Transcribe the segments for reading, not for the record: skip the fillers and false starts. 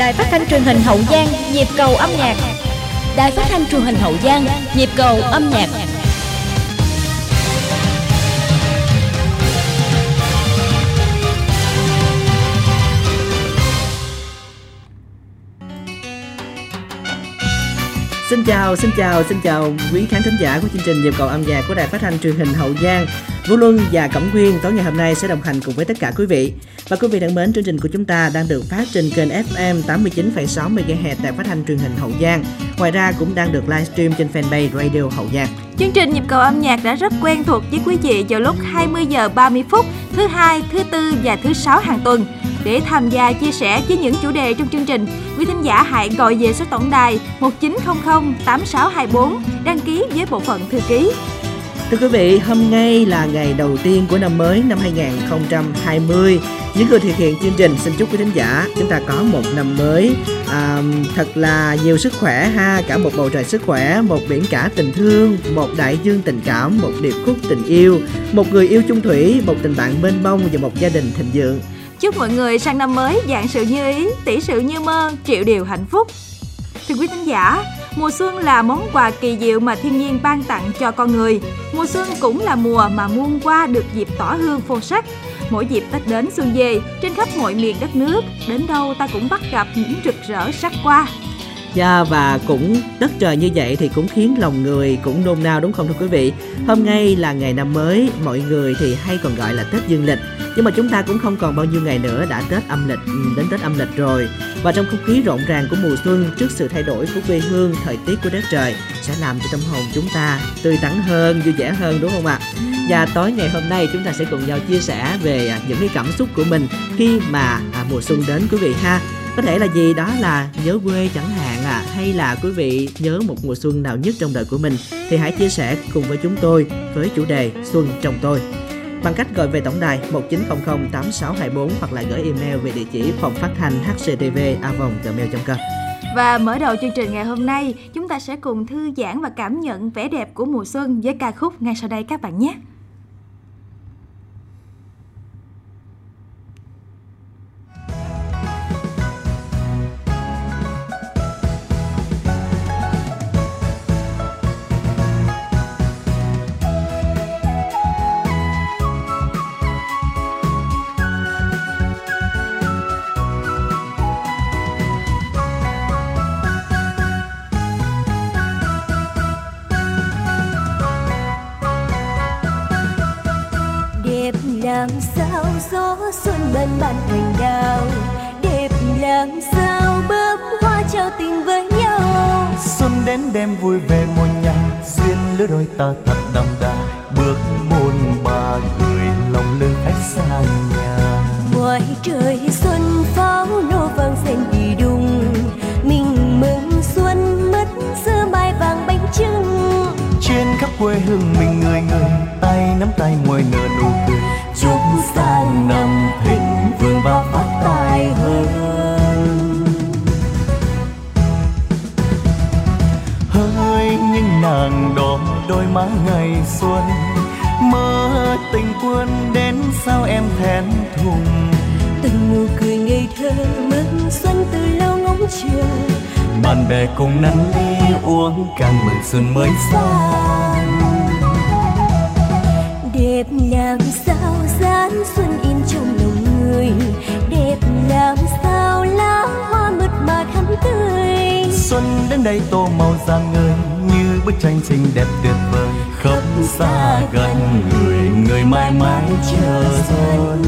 Đài Phát thanh Truyền hình Hậu Giang, nhịp cầu âm nhạc. Đài Phát thanh Truyền hình Hậu Giang, nhịp cầu âm nhạc. Xin chào quý khán thính giả của chương trình nhịp cầu âm nhạc của Đài Phát thanh Truyền hình Hậu Giang. Vũ Luân và Cẩm Nguyên tối ngày hôm nay sẽ đồng hành cùng với tất cả quý vị. Và quý vị thân mến, chương trình của chúng ta đang được phát trên kênh FM 89,6 MHz Đài Phát thanh Truyền hình Hậu Giang. Ngoài ra cũng đang được livestream trên fanpage Radio Hậu Giang. Chương trình nhịp cầu âm nhạc đã rất quen thuộc với quý vị vào lúc 20 giờ 30 phút thứ hai, thứ tư và thứ sáu hàng tuần. Để tham gia chia sẻ với những chủ đề trong chương trình, quý thính giả hãy gọi về số tổng đài 1900 8624 đăng ký với bộ phận thư ký. Thưa quý vị, hôm nay là ngày đầu tiên của năm mới năm 2020. Những người thực hiện chương trình xin chúc quý thính giả chúng ta có một năm mới thật là nhiều sức khỏe ha, cả một bầu trời sức khỏe, một biển cả tình thương, một đại dương tình cảm, một điệp khúc tình yêu, một người yêu chung thủy, một tình bạn mênh mông và một gia đình thịnh vượng. Chúc mọi người sang năm mới vạn sự như ý, tỷ sự như mơ, triệu điều hạnh phúc. Thưa quý thính giả, mùa xuân là món quà kỳ diệu mà thiên nhiên ban tặng cho con người. Mùa xuân cũng là mùa mà muôn hoa được dịp tỏa hương phô sắc. Mỗi dịp Tết đến xuân về, trên khắp mọi miền đất nước, đến đâu ta cũng bắt gặp những rực rỡ sắc hoa. Và cũng đất trời như vậy thì cũng khiến lòng người cũng nôn nao, đúng không thưa quý vị? Hôm nay là ngày năm mới, mọi người thì hay còn gọi là Tết dương lịch. Nhưng mà chúng ta cũng không còn bao nhiêu ngày nữa đã Tết âm lịch, đến Tết âm lịch rồi. Và trong không khí rộn ràng của mùa xuân, trước sự thay đổi của quê hương, thời tiết của đất trời sẽ làm cho tâm hồn chúng ta tươi tắn hơn, vui vẻ hơn, đúng không ạ? Và tối ngày hôm nay chúng ta sẽ cùng nhau chia sẻ về những cái cảm xúc của mình khi mà mùa xuân đến quý vị ha. Có thể là gì đó là nhớ quê chẳng hạn hay là quý vị nhớ một mùa xuân nào nhất trong đời của mình thì hãy chia sẻ cùng với chúng tôi với chủ đề Xuân trong tôi bằng cách gọi về tổng đài 1900 8624 hoặc là gửi email về địa chỉ phòng phát thanh hctv@gmail.com. Và mở đầu chương trình ngày hôm nay, chúng ta sẽ cùng thư giãn và cảm nhận vẻ đẹp của mùa xuân với ca khúc ngay sau đây các bạn nhé. Làm sao gió xuân bên bàn cành đào, đẹp làm sao bướm hoa trao tình với nhau. Xuân đến đêm vui về một nhà, duyên lứa đôi ta thật đậm đà, bước môn ba người lòng lưng khách xa nhà. Ngoài trời xuân pháo nổ vang rền đi đùng, mình mừng xuân mất xưa mai vàng bánh trưng. Trên khắp quê hương mình người người, tay nắm tay môi nở nụ cười, chúc sang năm thịnh vượng và phát tài hơn. Hỡi những nàng đỏ đôi má ngày xuân, mơ tình quân đến sao em thẹn thùng. Từng nụ cười ngây thơ mừng xuân từ lâu ngóng chờ, bạn bè cùng năn ly uống càng mừng xuân mới sang. Đẹp làm sao dáng xuân in trong lòng người, đẹp làm sao lá hoa mượt mà thắm tươi. Xuân đến đây tô màu rạng ngời như bức tranh xinh đẹp tuyệt vời, khắp xa gần người người mãi mãi chờ xuân.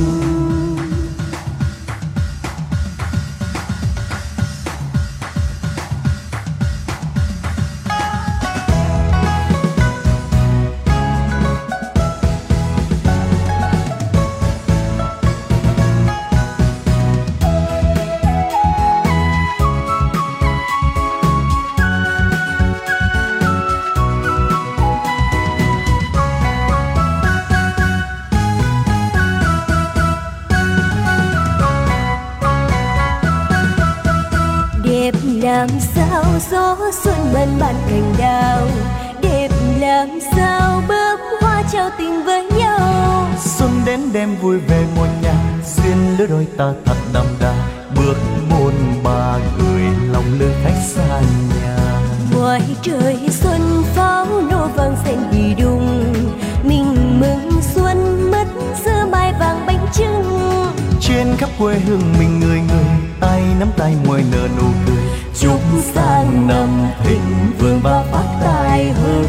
Làm sao gió xuân bên bàn cành đào, đẹp làm sao bướm hoa trao tình với nhau. Xuân đến đêm vui về một nhà, duyên lứa đôi ta thật đậm đà, bước môn mà gửi lòng lương khách xa nhà. Ngoài trời xuân pháo nổ vang rền đi đùng, mình mừng xuân mất giữa mai vàng bánh trưng. Trên khắp quê hương mình người người, tay nắm tay môi nở nụ cười, chúc sang năm thịnh vượng và phát tài hơn.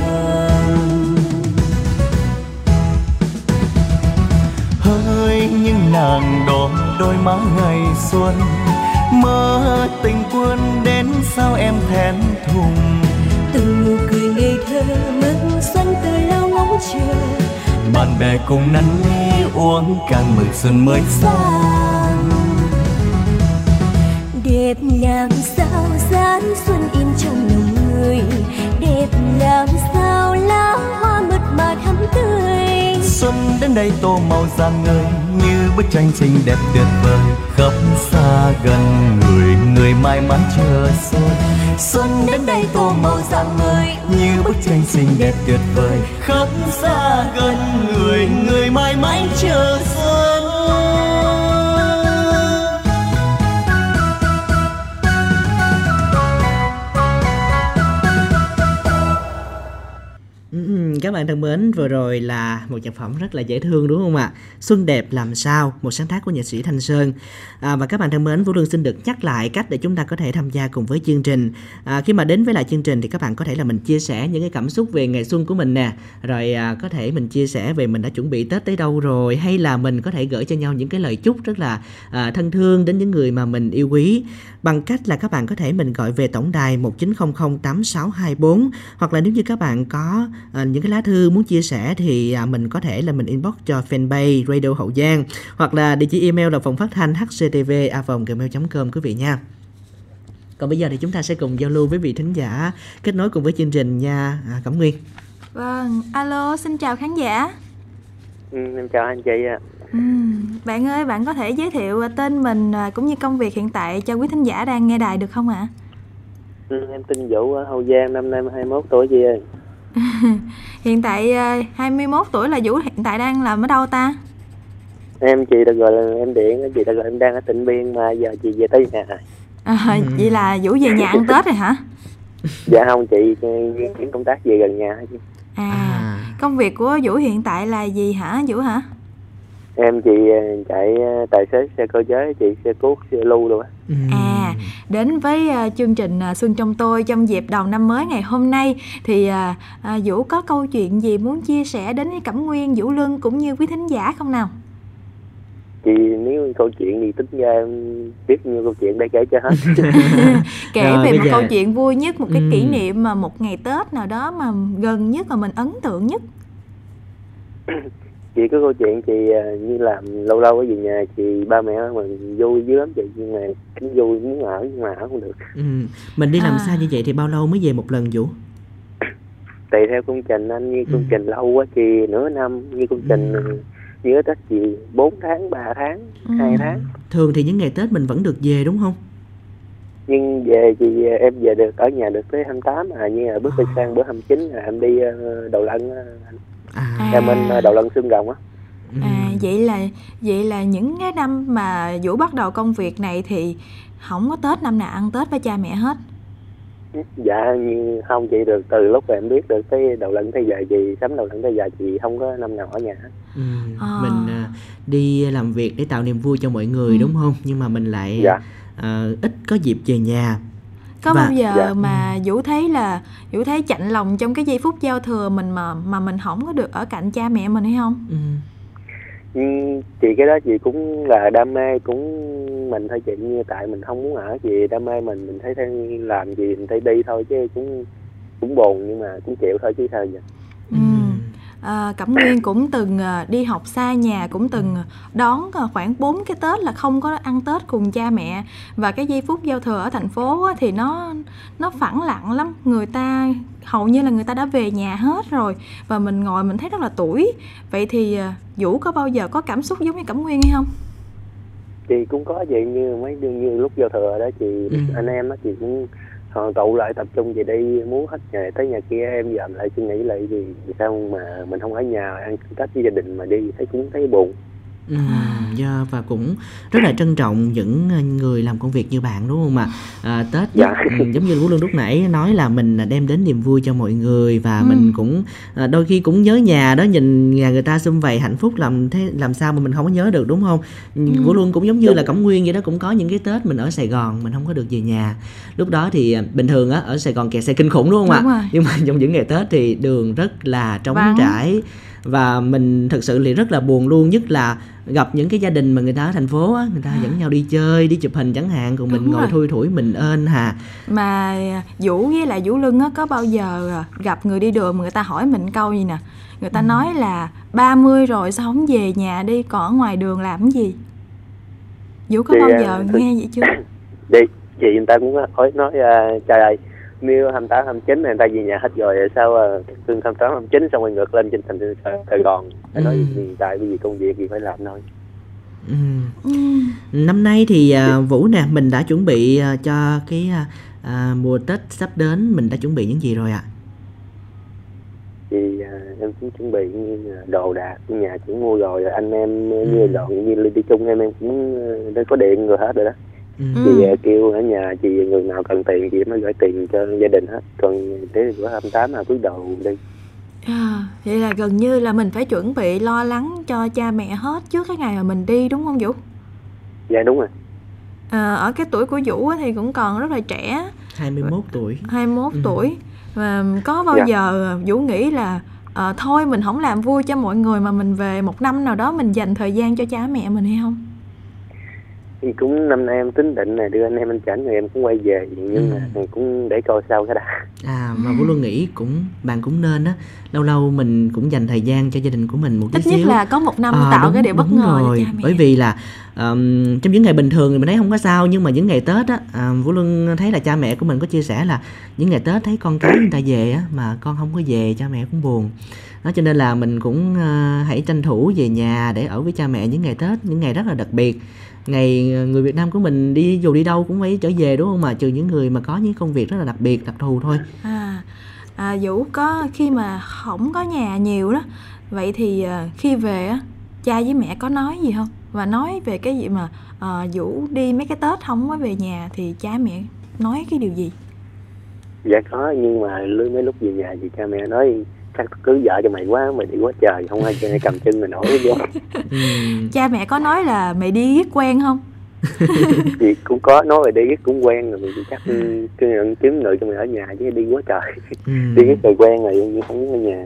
Hỡi những nàng đỏ đôi má ngày xuân, mơ tình quân đến sao em thẹn thùng. Từng nụ cười ngây thơ mừng xuân từ lâu ngóng chờ, Bạn bè cùng năn ly uống càng mừng xuân mới sang. đẹp làm sao dáng xuân in trong lòng người, đẹp làm sao lá hoa mượt mà thắm tươi. Xuân đến đây tô màu rạng ngời như bức tranh xinh đẹp tuyệt vời, khắp xa gần người người mãi mãi chờ xuân. Xuân đến đây tô màu rạng ngời như bức tranh xinh đẹp tuyệt vời, khắp xa gần người người mãi mãi chờ xuân. Các bạn thân mến, vừa rồi là một nhạc phẩm rất là dễ thương đúng không ạ? Xuân đẹp làm sao, một sáng tác của nhạc sĩ Thanh Sơn. Và các bạn thân mến, Vũ Lương xin được nhắc lại cách để chúng ta có thể tham gia cùng với chương trình. Khi mà đến với lại chương trình thì các bạn có thể là mình chia sẻ những cái cảm xúc về ngày xuân của mình nè, rồi có thể mình chia sẻ về mình đã chuẩn bị Tết tới đâu rồi, hay là mình có thể gửi cho nhau những cái lời chúc rất là thân thương đến những người mà mình yêu quý, bằng cách là các bạn có thể mình gọi về tổng đài 19008624, hoặc là nếu như các bạn có những cái lá thư muốn chia sẻ thì mình có thể là mình inbox cho fanpage Radio Hậu Giang, hoặc là địa chỉ email là phòng phát thanh hctv@gmail.com quý vị nha. Còn bây giờ thì chúng ta sẽ cùng giao lưu với vị thính giả kết nối cùng với chương trình nha. Cẩm Nguyên. Vâng, alo, xin chào khán giả. Em chào anh chị ạ. Bạn ơi, bạn có thể giới thiệu tên mình cũng như công việc hiện tại cho quý thính giả đang nghe đài được không ạ? Em tên Vũ ở Hậu Giang, năm nay 21 tuổi chị ơi. Hiện tại 21 tuổi là Vũ hiện tại đang làm ở đâu ta? Em chị được gọi là em điện, chị được gọi em đang ở Tịnh Biên mà giờ chị về tới nhà. Vậy là Vũ về nhà ăn Tết rồi hả? Dạ không chị, chuyển công tác về gần nhà chị. Công việc của Vũ hiện tại là gì hả Vũ hả? Em chị chạy tài xế xe cơ giới, chị xe cuốc, xe lưu luôn á. Đến với chương trình Xuân Trong Tôi trong dịp đầu năm mới ngày hôm nay thì Vũ có câu chuyện gì muốn chia sẻ đến với Cẩm Nguyên, Vũ Luân cũng như quý thính giả không nào? Chị nếu câu chuyện gì tính ra em biết nhiều câu chuyện để kể cho hết. Kể rồi, về một câu chuyện vui nhất, một cái kỷ niệm mà một ngày Tết nào đó mà gần nhất mà mình ấn tượng nhất. Chị có câu chuyện chị như làm lâu lâu ở về nhà chị ba mẹ mình vui dữ lắm chị, nhưng mà cũng vui muốn ở nhưng mà ở không được. Mình đi làm xa như vậy thì bao lâu mới về một lần Vũ? Tùy theo công trình anh, như công trình lâu quá thì nửa năm, như công trình như Tết chị 4 tháng, 3 tháng, 2 tháng. Thường thì những ngày Tết mình vẫn được về đúng không? Nhưng về thì em về được ở nhà được tới 28 như là bước sang bữa 29 là em đi Đầu Lân. Em bên Đầu Lân Xương Rồng á. Vậy là những cái năm mà Vũ bắt đầu công việc này thì không có Tết năm nào ăn Tết với cha mẹ hết. Dạ như không chị, được từ lúc em biết được tới Đầu Lân tới giờ chị sắm Đầu Lân tới giờ chị không có năm nào ở nhà hết. Mình đi làm việc để tạo niềm vui cho mọi người đúng không? Nhưng mà mình lại ít có dịp về nhà. Có bao giờ mà Vũ thấy chạnh lòng trong cái giây phút giao thừa mình mà mình không có được ở cạnh cha mẹ mình hay không? Chị cái đó chị cũng là đam mê cũng mình thôi chị, như tại mình không muốn ở, chị đam mê mình thấy làm gì mình thấy đi thôi, chứ cũng buồn nhưng mà cũng chịu thôi chứ sao giờ. Cẩm Nguyên cũng từng đi học xa nhà, cũng từng đón khoảng 4 cái Tết là không có ăn Tết cùng cha mẹ. Và cái giây phút giao thừa ở thành phố thì nó phẳng lặng lắm. Người ta hầu như là người ta đã về nhà hết rồi và mình ngồi mình thấy rất là tủi. Vậy thì Vũ có bao giờ có cảm xúc giống như Cẩm Nguyên hay không? Chị cũng có vậy, như như lúc giao thừa đó chị, anh em đó chị cũng tụ lại tập trung về đi, muốn hết nhà tới nhà kia, em dòm lại suy nghĩ lại vì sao mà mình không ở nhà ăn Tết với gia đình mà đi thấy cũng thấy buồn. Và cũng rất là trân trọng những người làm công việc như bạn, đúng không ạ? Tết giống như Vũ Lương lúc nãy nói là mình đem đến niềm vui cho mọi người, và mình cũng đôi khi cũng nhớ nhà đó, nhìn nhà người ta sum vầy hạnh phúc, làm sao mà mình không có nhớ được, đúng không? Vũ Lương cũng giống như là Cẩm Nguyên vậy đó, cũng có những cái Tết mình ở Sài Gòn mình không có được về nhà. Lúc đó thì bình thường á ở Sài Gòn kẹt xe kinh khủng, đúng không ạ? Nhưng mà trong những ngày Tết thì đường rất là trống trải, và mình thực sự thì rất là buồn luôn, nhất là gặp những cái gia đình mà người ta ở thành phố á, người ta dẫn nhau đi chơi, đi chụp hình chẳng hạn, còn mình ngồi thui thủi mình ên hà. Mà Vũ với lại Vũ Lưng á, có bao giờ gặp người đi đường mà người ta hỏi mình câu gì nè, người ta nói là 30 rồi sao không về nhà đi, còn ở ngoài đường làm cái gì? Vũ có bao giờ nghe vậy chưa? Đi chị người ta cũng nói trời ơi, nếu 28, 29 này người ta về nhà hết rồi, sao từ 28, 29 xong rồi ngược lên trên thành Sài Gòn. Nói hiện tại bởi vì công việc gì phải làm thôi. Năm nay thì Vũ nè, mình đã chuẩn bị cho cái mùa Tết sắp đến, mình đã chuẩn bị những gì rồi ạ? Thì em cũng chuẩn bị như đồ đạc nhà cũng mua rồi, anh em như dọn như đi chung em cũng đã có điện rồi hết rồi đó. Chị kêu ở nhà chị người nào cần tiền chị mới gửi tiền cho gia đình hết, còn tới bữa 28 là quyết đồ đi. Vậy là gần như là mình phải chuẩn bị lo lắng cho cha mẹ hết trước cái ngày mà mình đi, đúng không Vũ? Dạ đúng rồi. Ở cái tuổi của Vũ thì cũng còn rất là trẻ, 21 tuổi. 21 tuổi. Và có bao giờ Vũ nghĩ là thôi mình không làm vui cho mọi người mà mình về một năm nào đó mình dành thời gian cho cha mẹ mình hay không? Thì cũng năm nay em tính định là đưa anh em anh Chảnh rồi em cũng quay về, nhưng mà cũng để coi sao cái đã. Mà Vũ luôn nghĩ bạn cũng nên á, lâu lâu mình cũng dành thời gian cho gia đình của mình một tí xíu. Ít nhất là có một năm tạo cái điều bất ngờ cho cha mẹ. Bởi vì là trong những ngày bình thường thì mình thấy không có sao, nhưng mà những ngày Tết á, Vũ luôn thấy là cha mẹ của mình có chia sẻ là những ngày Tết thấy con cái người ta về á mà con không có về, cha mẹ cũng buồn. Đó, cho nên là mình cũng hãy tranh thủ về nhà để ở với cha mẹ những ngày Tết, những ngày rất là đặc biệt. Ngày người Việt Nam của mình dù đi đâu cũng phải trở về, đúng không, mà trừ những người mà có những công việc rất là đặc biệt, đặc thù thôi. Vũ có khi mà không có nhà nhiều đó, vậy thì khi về á, cha với mẹ có nói gì không? Và nói về cái gì mà Vũ đi mấy cái Tết không có về nhà thì cha mẹ nói cái điều gì? Dạ có, nhưng mà mấy lúc về nhà thì cha mẹ nói chắc cứ vợ cho mày quá, mày đi quá trời, không ai cầm chân mày nổi vô. Cha mẹ có nói là mày đi riết quen không? Thì cũng có nói rồi, đi riết cũng quen rồi, mình chắc cứ kiếm người cho mày ở nhà chứ đi quá trời. Đi riết rồi quen rồi nhưng không ở nhà.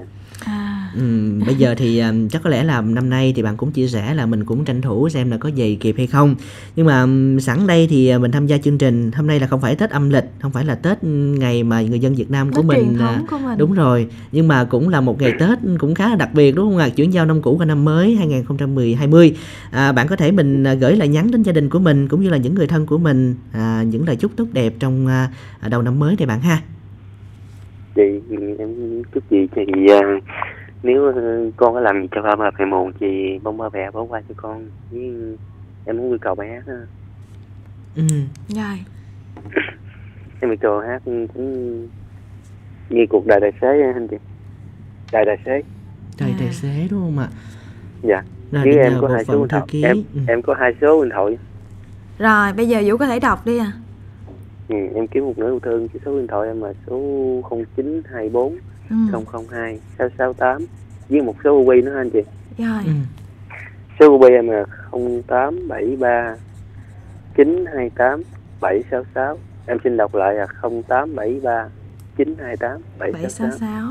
Bây giờ thì chắc có lẽ là năm nay thì bạn cũng chia sẻ là mình cũng tranh thủ xem là có về kịp hay không. Nhưng mà sẵn đây thì mình tham gia chương trình hôm nay là không phải Tết âm lịch, không phải là Tết ngày mà người dân Việt Nam của mình, đúng rồi, nhưng mà cũng là một ngày Tết cũng khá là đặc biệt, đúng không ạ? Chuyển giao năm cũ qua năm mới 2020. Bạn có thể mình gửi lời nhắn đến gia đình của mình cũng như là những người thân của mình những lời chúc tốt đẹp trong đầu năm mới này bạn ha. Chị em chúc chị thì nếu con có làm gì cho ba mẹ buồn thì mong ba mẹ bỏ qua cho con, với em muốn yêu cầu bài hát đó. Rồi. Em yêu cầu hát cũng như cuộc đời tài xế anh chị. Đời tài xế. Đời tài xế đúng không ạ? Dạ. Chứ em có 2 số điện thoại. Em có 2 số điện thoại. Rồi bây giờ Vũ có thể đọc đi em kiếm một nửa yêu thương, cái số điện thoại em là số 0924 002 668 với một số UB nữa anh chị. Rồi. Số UB em là 0873 928 766. Em xin đọc lại là 0873 928 766.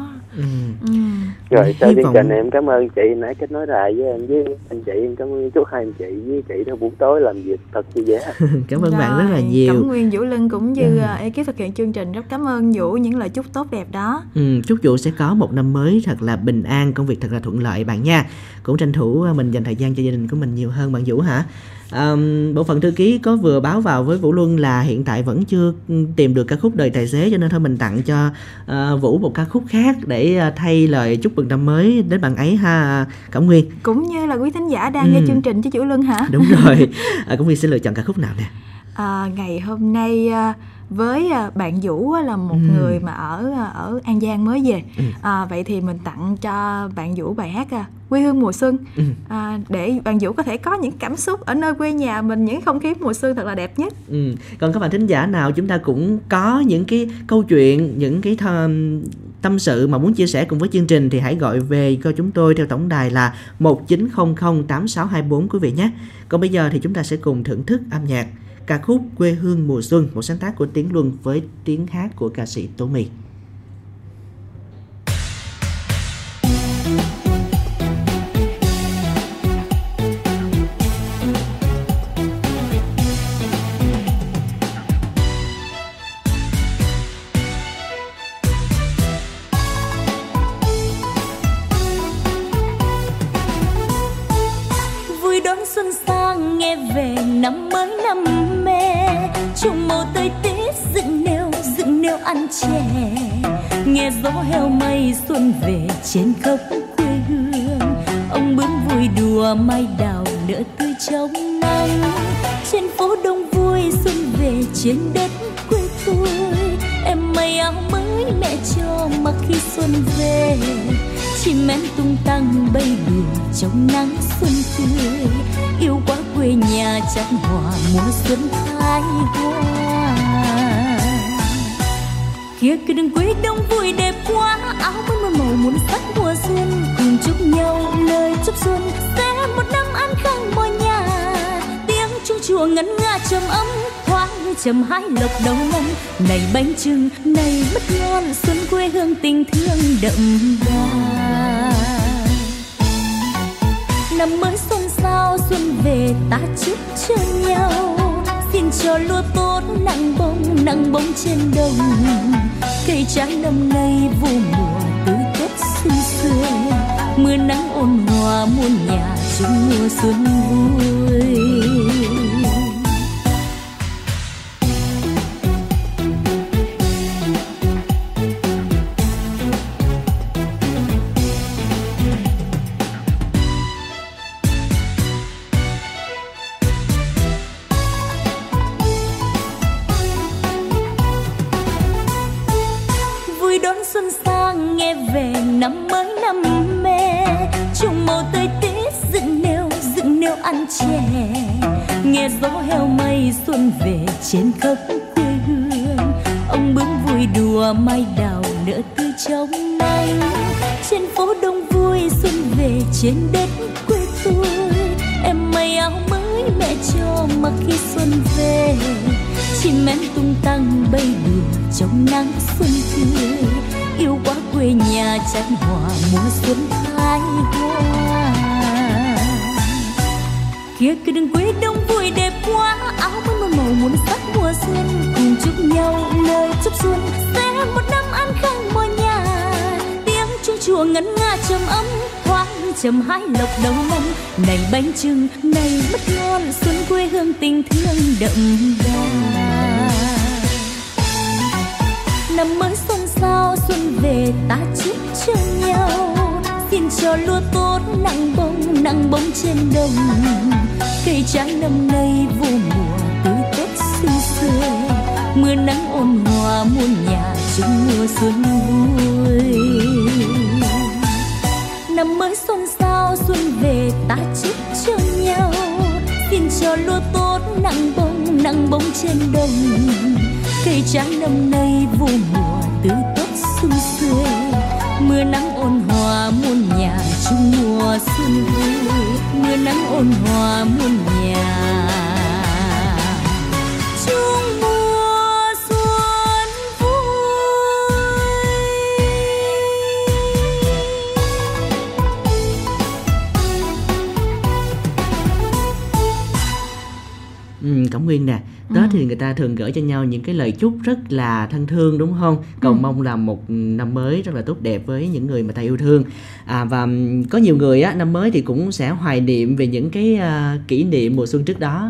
Rồi sau chương trình này em cảm ơn chị nãy kết nối lại với em với anh chị, em cảm ơn chúc hai anh chị với chị trong buổi tối làm việc thật vui vẻ. Cảm ơn bạn rất là nhiều. Cẩm Nguyên, Vũ Lân cũng như ekip thực hiện chương trình rất cảm ơn Vũ những lời chúc tốt đẹp đó. Chúc Vũ sẽ có một năm mới thật là bình an, công việc thật là thuận lợi bạn nha. Cũng tranh thủ mình dành thời gian cho gia đình của mình nhiều hơn bạn Vũ hả? Bộ phận thư ký có vừa báo vào với Vũ Luân là hiện tại vẫn chưa tìm được ca khúc Đời Tài Xế, cho nên thôi mình tặng cho Vũ một ca khúc khác để thay lời chúc mừng năm mới đến bạn ấy ha Cẩm Nguyên. Cũng như là quý thính giả đang nghe chương trình chứ Vũ Luân hả? Đúng rồi. Cẩm Nguyên sẽ lựa chọn ca khúc nào nè? Ngày hôm nay với bạn Vũ là một người mà ở An Giang mới về. Vậy thì mình tặng cho bạn Vũ bài hát Quê hương mùa xuân, để bạn Vũ có thể có những cảm xúc ở nơi quê nhà mình, những không khí mùa xuân thật là đẹp nhất. Còn các bạn thính giả nào chúng ta cũng có những cái câu chuyện, những cái tâm sự mà muốn chia sẻ cùng với chương trình thì hãy gọi về cho chúng tôi theo tổng đài là 1900 8624 quý vị nhé. Còn bây giờ thì chúng ta sẽ cùng thưởng thức âm nhạc ca khúc Quê hương mùa xuân, một sáng tác của Tiến Luân với tiếng hát của ca sĩ Tố My. Vui đón xuân sang nghe về năm mới năm mẹ, chung màu tươi tít dựng nêu ăn chè, nghe gió heo mây xuân về trên khắp quê hương. Ông bướm vui đùa mai đào nở tươi trong nắng, trên phố đông vui xuân về trên đất quê tôi. Em may áo mới mẹ cho mặc khi xuân về, chim én tung tăng bay đùa trong nắng xuân tươi. Yêu quá quê nhà chan hòa mùa xuân thái hoa. Kia cái đường quê đông vui đẹp quá, áo mới một màu muôn sắc mùa xuân. Cùng chúc nhau lời chúc xuân sẽ một năm an khang mọi nhà. Tiếng chuông chùa ngân nga trầm ấm, hoa như trầm hái lộc đầu năm. Này bánh chưng này mứt ngon, xuân quê hương tình thương đậm đà. Năm mới xuân sao xuân về ta chúc cho nhau, xin cho lúa tốt nặng bông trên đồng. Cây trái năm nay vụ mùa tươi tốt xuân xưa, mưa nắng ôn hòa muôn nhà chung mùa xuân vui. Đón xuân sang nghe về năm mới năm mẹ, chung màu tươi tít dựng nêu ăn chè, nghe gió heo mây xuân về trên khắp quê hương. Ông bướm vui đùa mai đào nở tươi trong nắng, trên phố đông vui xuân về trên đất quê tôi. Em may áo mới mẹ cho mặc khi xuân về, chim én tung tăng bay đùa trong nắng xuân tươi. Yêu quá quê nhà chan hòa mùa xuân thái hoa. Kia cái đường quê đông vui đẹp quá, áo mới một màu muôn sắc mùa xuân. Cùng chúc nhau lời chúc xuân sẽ một năm an khang mọi nhà. Tiếng chuông chùa ngân nga trầm ấm, hoa như trầm hái lộc đầu năm. Này bánh chưng này mứt ngon, xuân quê hương tình thương đậm đà. Năm mới xuân sao xuân về ta chúc cho nhau, xin cho lúa tốt nặng bông trên đồng. Cây trái năm nay vụ mùa tươi tốt xinh xưa, mưa nắng ôn hòa muôn nhà chung mùa xuân vui. Năm mới xuân sao xuân về ta chúc cho nhau, xin cho lúa tốt nặng bông trên đồng. Cây trái năm nay vụ mùa tươi tốt xuân xưa, mưa nắng ôn hòa muôn nhà chung mùa xuân vui. Mưa nắng ôn hòa muôn nhà chung mùa xuân vui. Cẩm Nguyên nè, Tết thì người ta thường gửi cho nhau những cái lời chúc rất là thân thương đúng không? Cầu mong là một năm mới rất là tốt đẹp với những người mà ta yêu thương. Và có nhiều người á, năm mới thì cũng sẽ hoài niệm về những cái kỷ niệm mùa xuân trước đó.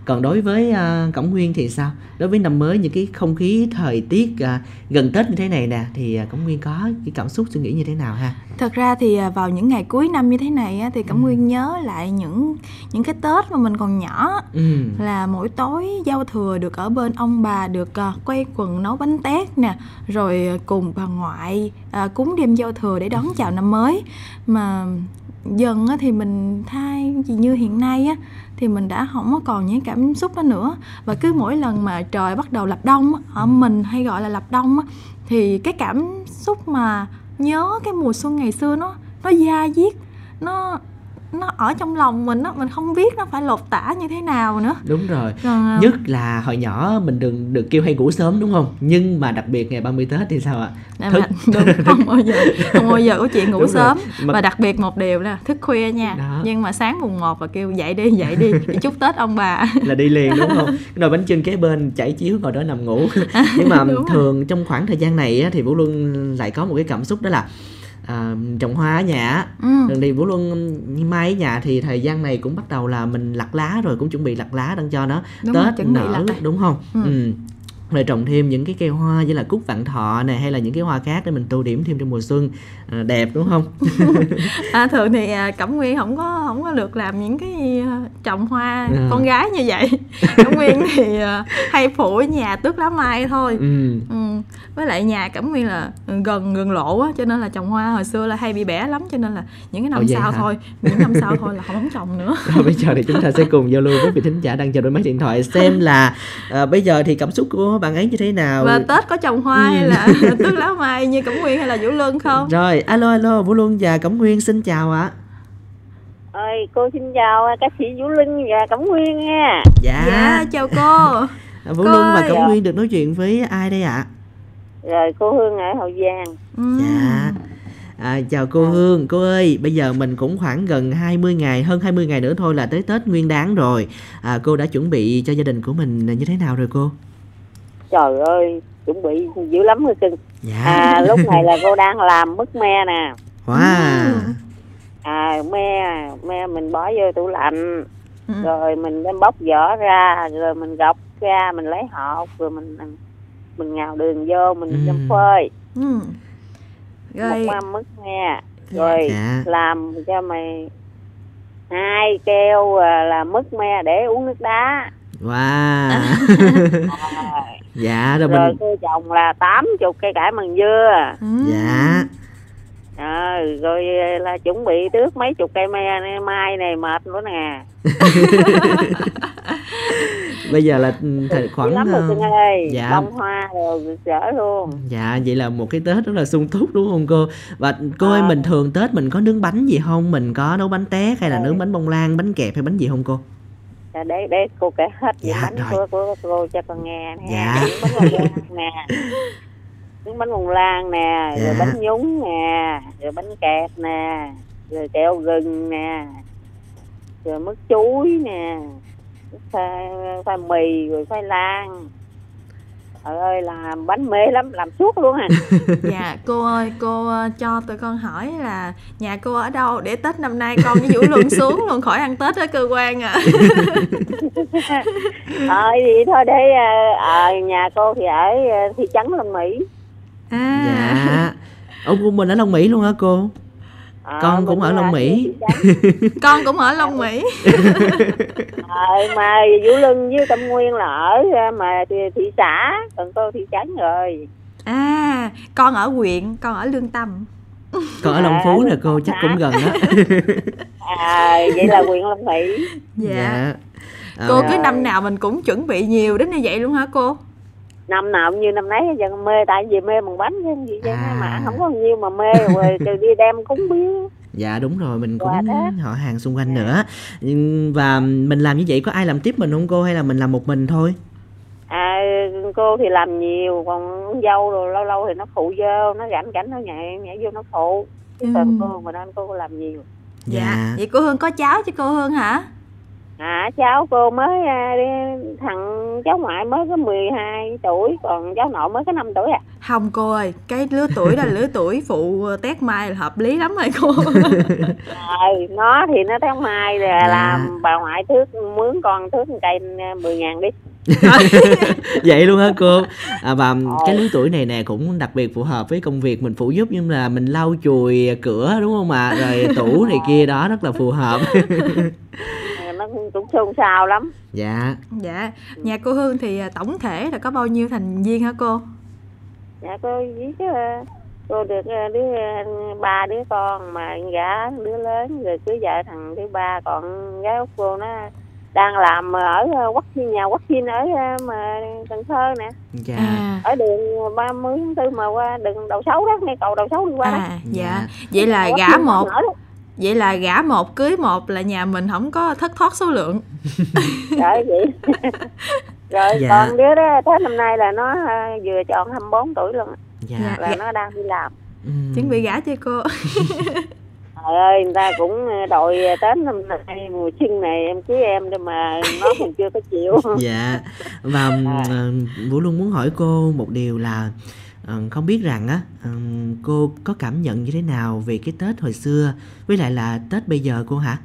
Còn đối với Cẩm Nguyên thì sao? Đối với năm mới, những cái không khí thời tiết gần Tết như thế này nè, thì Cẩm Nguyên có cái cảm xúc suy nghĩ như thế nào ha? Thật ra thì vào những ngày cuối năm như thế này á, thì Cẩm Nguyên nhớ lại những cái Tết mà mình còn nhỏ, là mỗi tối giao thừa được ở bên ông bà, được quây quần nấu bánh tét nè, rồi cùng bà ngoại cúng đêm giao thừa để đón chào năm mới. Mà dần á, thì mình thay vì như hiện nay á, thì mình đã không có còn những cảm xúc đó nữa. Và cứ mỗi lần mà trời bắt đầu lập đông á, mình hay gọi là lập đông á, thì cái cảm xúc mà nhớ cái mùa xuân ngày xưa nó da diết, nó ở trong lòng mình á, mình không biết nó phải lột tả như thế nào nữa. Đúng rồi. Còn, nhất là hồi nhỏ mình được kêu hay ngủ sớm đúng không? Nhưng mà đặc biệt ngày 30 Tết thì sao ạ? Không bao giờ có chuyện ngủ Đúng sớm. mà đặc biệt một điều là thức khuya nha. Đó. Nhưng mà sáng mùng 1 và kêu dậy đi để chúc Tết ông bà là đi liền đúng không? Cái nồi bánh chưng kế bên chảy chiếu ngồi đó nằm ngủ. Nhưng mà thường trong khoảng thời gian này á, thì Vũ Luân lại có một cái cảm xúc, đó là trồng hoa ở nhà. Thường thì Vũ Luân mai ở nhà thì thời gian này cũng bắt đầu là mình lặt lá rồi, cũng chuẩn bị lặt lá đang cho nó đúng Tết rồi, chuẩn bị nở lặt đúng không? Rồi trồng thêm những cái cây hoa như là cúc vạn thọ này, hay là những cái hoa khác để mình tô điểm thêm trong mùa xuân đẹp đúng không? Thường thì Cẩm Nguyên không có được làm những cái trồng hoa con gái như vậy. Cẩm Nguyên thì hay phụ ở nhà tước lá mai thôi. Với lại nhà Cẩm Nguyên là gần lộ á, cho nên là trồng hoa hồi xưa là hay bị bẻ lắm, cho nên là những cái năm sau thôi, những năm sau thôi là không trồng nữa. Rồi bây giờ thì chúng ta sẽ cùng giao lưu với vị thính giả đang chờ đôi máy điện thoại, xem là bây giờ thì cảm xúc của bạn ấy như thế nào, và Tết có trồng hoa hay là tước lá mai như Cẩm Nguyên hay là Vũ Luân không? Rồi alo Vũ Luân và Cẩm Nguyên xin chào ạ. Cô xin chào các chị Vũ Luân và Cẩm Nguyên nha. Dạ chào cô. Vũ Luân và Cẩm Nguyên được nói chuyện với ai đây ạ? Rồi cô Hương ở Hậu Giang. Dạ. Chào cô Hương. Cô ơi, bây giờ mình cũng khoảng gần 20 ngày, hơn 20 ngày nữa thôi là tới Tết Nguyên Đán rồi. Cô đã chuẩn bị cho gia đình của mình như thế nào rồi cô? Trời ơi, chuẩn bị dữ lắm rồi cưng. Dạ. Lúc này là cô đang làm mứt me nè. Wow. Me mình bỏ vô tủ lạnh, rồi mình đem bóc vỏ ra, rồi mình gọt ra, mình lấy hột, rồi mình ngào đường vô, mình đem phơi. Rồi một mâm mứt me, rồi làm cho mày 2 keo là mứt me để uống nước đá. Wow. Dạ rồi cô chồng là 80 cây cải măng dưa. Dạ. Rồi là chuẩn bị tước mấy chục cây mai này mệt nữa nè. Bây giờ là khoảng lắm rồi cưng ơi. Dạ. Bông hoa rồi rỡ luôn. Dạ, vậy là một cái Tết rất là sung túc đúng không cô? Và cô ơi, mình thường Tết mình có nướng bánh gì không? Mình có nấu bánh tét hay là nướng bánh bông lan, bánh kẹp hay bánh gì không cô? Để cô kể hết về bánh của cô cho con nghe nè. Dạ. Bánh bông lan nè, nướng bánh bông lan nè, rồi bánh nhúng nè, rồi bánh kẹp nè, rồi kẹo gừng nè, rồi mứt chuối nè, khoai mì, rồi khoai lang. Trời ơi, làm bánh mê lắm, làm suốt luôn à. Dạ cô ơi, cô cho tụi con hỏi là nhà cô ở đâu để Tết năm nay con với Vũ Luân xuống luôn khỏi ăn Tết ở cơ quan ạ. Thì thôi để nhà cô thì ở thị trấn Long Mỹ. Dạ. Ông của mình ở Long Mỹ luôn hả cô? Con cũng ở Long Mỹ. Con cũng ở Long Mỹ. Mà Vũ Luân với Tâm Nguyên là ở mà thị xã, còn cô thị trấn rồi. Con ở huyện, con ở Lương Tâm. Con ở Long Phú nè cô, chắc cũng gần đó. Vậy là huyện Long Mỹ. Dạ. Cô cứ năm nào mình cũng chuẩn bị nhiều đến như vậy luôn hả cô? Năm nào cũng như năm nấy, giờ mê, tại vì mê bằng bánh chứ gì chứ, mà không có nhiêu mà mê rồi từ đi đem cúng biếu. Dạ đúng rồi, mình cũng họ hàng xung quanh nữa. Và mình làm như vậy có ai làm tiếp mình không cô, hay là mình làm một mình thôi? Cô thì làm nhiều, còn dâu rồi lâu lâu thì nó phụ vô, nó rảnh nó nhảy vô nó phụ. Chứ còn cô mà nên cô làm nhiều. Dạ. Vậy cô Hương có cháu chứ cô Hương hả? Cháu cô mới thằng cháu ngoại mới có 12 tuổi, còn cháu nội mới có 5 tuổi à. Không cô ơi, cái lứa tuổi đó là lứa tuổi phụ tét mai là hợp lý lắm rồi cô. Nó thì nó tét mai là làm bà ngoại thước mướn con thước cây 10.000 đi. Vậy luôn hả cô? Và cái lứa tuổi này nè cũng đặc biệt phù hợp với công việc mình phụ giúp, nhưng là mình lau chùi cửa đúng không ạ? Rồi tủ này kia đó rất là phù hợp. Nó cũng xôn xao lắm. Dạ. Nhà cô Hương thì tổng thể là có bao nhiêu thành viên hả cô? Dạ cô với cô được ba đứa con, mà gả đứa lớn rồi cưới vợ thằng thứ ba, còn gái út cô nó đang làm ở nhà vaccine ở mà Cần Thơ nè. Ở đường 30 tháng 4 mà qua đường Đầu Sấu đó, ngay cầu Đầu Sấu đi qua đó. Dạ. Vậy là gả một cưới một là nhà mình không có thất thoát số lượng. Rồi vậy. Rồi còn đứa đó Tết năm nay là nó vừa tròn 24 tuổi luôn. Là nó đang đi làm. Chuẩn bị gả cho cô. Trời ơi, người ta cũng đòi Tết năm nay mùa xuân này em cưới em nhưng mà nó còn chưa có chịu. Dạ. Và Vũ luôn muốn hỏi cô một điều là không biết rằng á cô có cảm nhận như thế nào về cái Tết hồi xưa với lại là Tết bây giờ cô hả?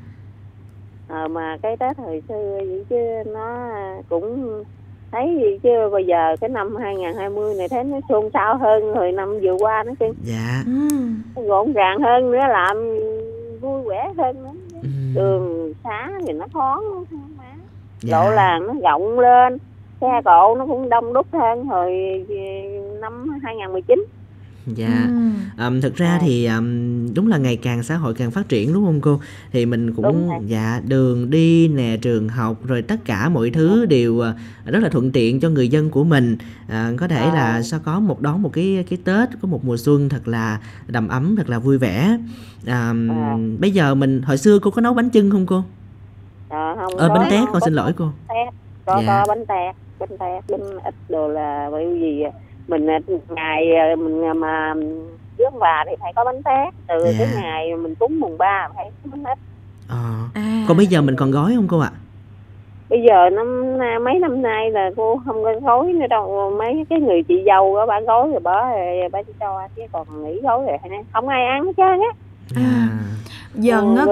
Mà cái Tết hồi xưa vậy chứ nó cũng thấy gì chứ bây giờ cái năm 2020 này thấy nó xôn xao hơn hồi năm vừa qua nữa chứ. Dạ. Rộn ràng hơn nữa, làm vui vẻ hơn nữa. Đường xá thì nó thoáng mà. Lộ làng nó rộng lên, xe cộ nó cũng đông đúc hơn hồi năm 2019. Dạ. Thực ra thì đúng là ngày càng xã hội càng phát triển đúng không cô? Thì mình cũng đường đi nè, trường học rồi tất cả mọi thứ đều rất là thuận tiện cho người dân của mình. Có thể là sẽ có đón một cái Tết, có một mùa xuân thật là đầm ấm, thật là vui vẻ. Bây giờ hồi xưa cô có nấu bánh chưng không cô? Không. Bánh tét, con xin lỗi cô. Có bánh tét, bánh ít đồ là bởi vì mình ngày mình mà trước bà thì phải có bánh tét, từ cái ngày mình cúng mùng 3 phải có bánh ít. Còn bây giờ mình còn gói không cô ạ? Bây giờ mấy năm nay là cô không có gói nữa đâu, mấy cái người chị dâu đó bà gói rồi bà chỉ cho, chứ còn nghỉ gói rồi không ai ăn hết trơn á. Dần á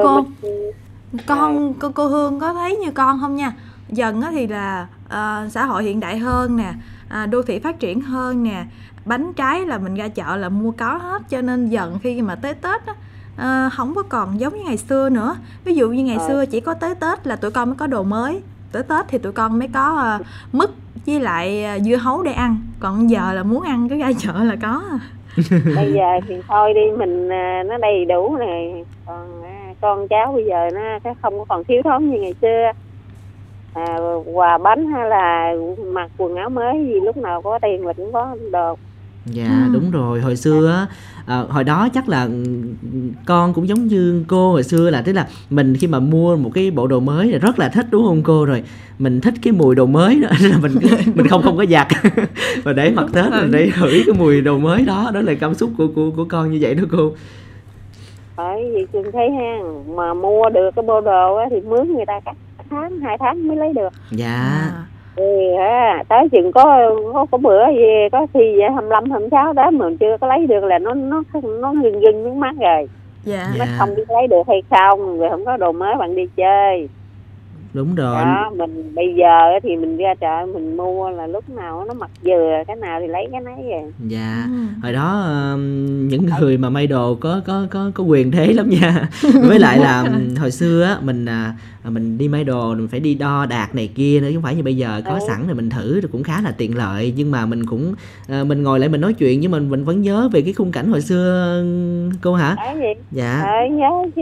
cô Hương có thấy như con không nha? Dần á thì là xã hội hiện đại hơn nè, đô thị phát triển hơn nè, bánh trái là mình ra chợ là mua có hết, cho nên dần khi mà tới Tết á, không có còn giống như ngày xưa nữa. Ví dụ như ngày xưa chỉ có tới Tết là tụi con mới có đồ mới, tới Tết thì tụi con mới có mứt với lại dưa hấu để ăn, còn giờ là muốn ăn cái ra chợ là có. Bây giờ thì thôi đi, mình nó đầy đủ này, còn con cháu bây giờ nó không có còn thiếu thốn như ngày xưa. Quà bánh hay là mặc quần áo mới gì lúc nào có tiền mình cũng có đồ. Dạ đúng rồi, hồi xưa hồi đó chắc là con cũng giống như cô hồi xưa, là tức là mình khi mà mua một cái bộ đồ mới là rất là thích đúng không cô, rồi mình thích cái mùi đồ mới đó là mình không có giặt và để mặc Tết mình để hửi cái mùi đồ mới đó là cảm xúc của con như vậy đó cô. Bởi vì Trường thấy ha, mà mua được cái bộ đồ á thì mướn người ta cắt 2 tháng mới lấy được. Dạ. Tới chừng có bữa gì có khi 25 26 đó mình chưa có lấy được là nó gừng nước mắt rồi. Nó không biết lấy được hay không, rồi không có đồ mới bạn đi chơi. Đúng rồi. Đó, mình bây giờ thì mình ra chợ mình mua là lúc nào nó mặc vừa cái nào thì lấy cái nấy rồi. Dạ. Hồi đó những người mà may đồ có quyền thế lắm nha. Với lại là hồi xưa á mình đi may đồ mình phải đi đo đạc này kia nữa, chứ không phải như bây giờ có sẵn rồi mình thử thì cũng khá là tiện lợi. Nhưng mà mình cũng mình ngồi lại mình nói chuyện nhưng mình vẫn nhớ về cái khung cảnh hồi xưa cô hả? Dạ. Nhớ chứ.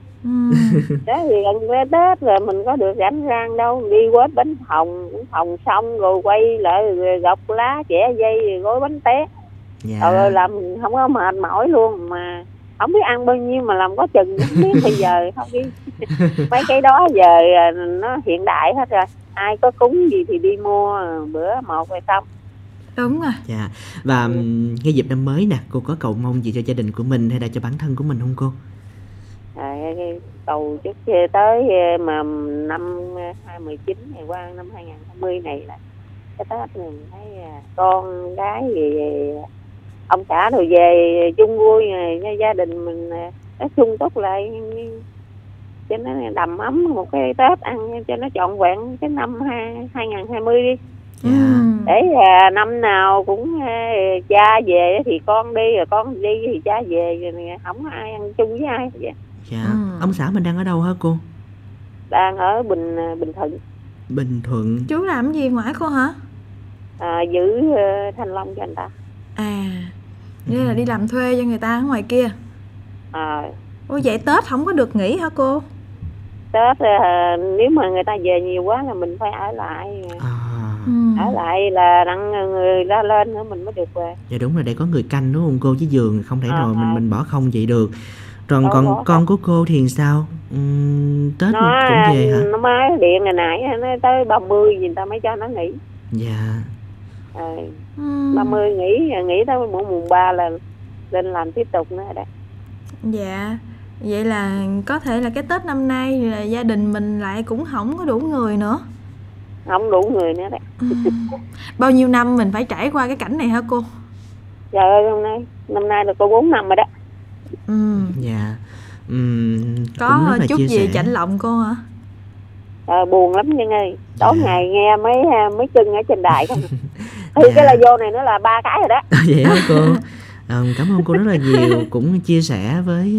Đó thì gần về Tết rồi mình có được rảnh rang đâu, đi quết bánh hồng xong rồi quay lại rồi gọc lá chẻ dây rồi gói bánh tét. Rồi làm không có mệt mỏi luôn, mà không biết ăn bao nhiêu mà làm có chừng không biết. Bây giờ không biết mấy cái đó giờ nó hiện đại hết rồi, ai có cúng gì thì đi mua bữa một rồi xong. Đúng rồi. Dạ. Và cái dịp năm mới nè, cô có cầu mong gì cho gia đình của mình hay là cho bản thân của mình không cô? Cái cầu trước kia tới mà năm 2019 này qua năm 2020 này là cái Tết mình thấy con gái gì ông xã rồi về chung vui rồi, gia đình mình nó sung túc lại cho nó đầm ấm một cái Tết ăn cho nó trọn vẹn cái năm 2020 đi. Để năm nào cũng cha về thì con đi, rồi con đi thì cha về, rồi không ai ăn chung với ai vậy. Dạ. Ông xã mình đang ở đâu hả cô? Đang ở Bình Thuận. Bình Thuận. Chú làm gì ngoại cô hả? Giữ thanh long cho người ta. Như là đi làm thuê cho người ta ở ngoài kia. Ủa vậy Tết không có được nghỉ hả cô? Tết nếu mà người ta về nhiều quá là mình phải ở lại. Ở lại là đặng người ra lên nữa mình mới được về. Dạ đúng rồi, để có người canh đúng không cô, chứ giường không thể nào mình bỏ không vậy được. Rồi còn con của cô thì sao? Tết nó cũng về hả? Nó mới điện nãy nó tới 30 gì người ta mới cho nó nghỉ. Dạ. 30 nghỉ tới mùng 3 là lên làm tiếp tục nữa đấy. Dạ. Vậy là có thể là cái Tết năm nay là gia đình mình lại cũng không có đủ người nữa. Không đủ người nữa đấy. Bao nhiêu năm mình phải trải qua cái cảnh này hả cô? Trời ơi, năm nay là cô 4 năm rồi đó. Dạ. Có chút gì chạnh lòng cô hả? Buồn lắm Nhân ơi. Tối ngày nghe mấy chân ở trên đài không. Thì cái là vô này nó là 3 cái rồi đó. Vậy hả cô? Cảm ơn cô rất là nhiều, cũng chia sẻ với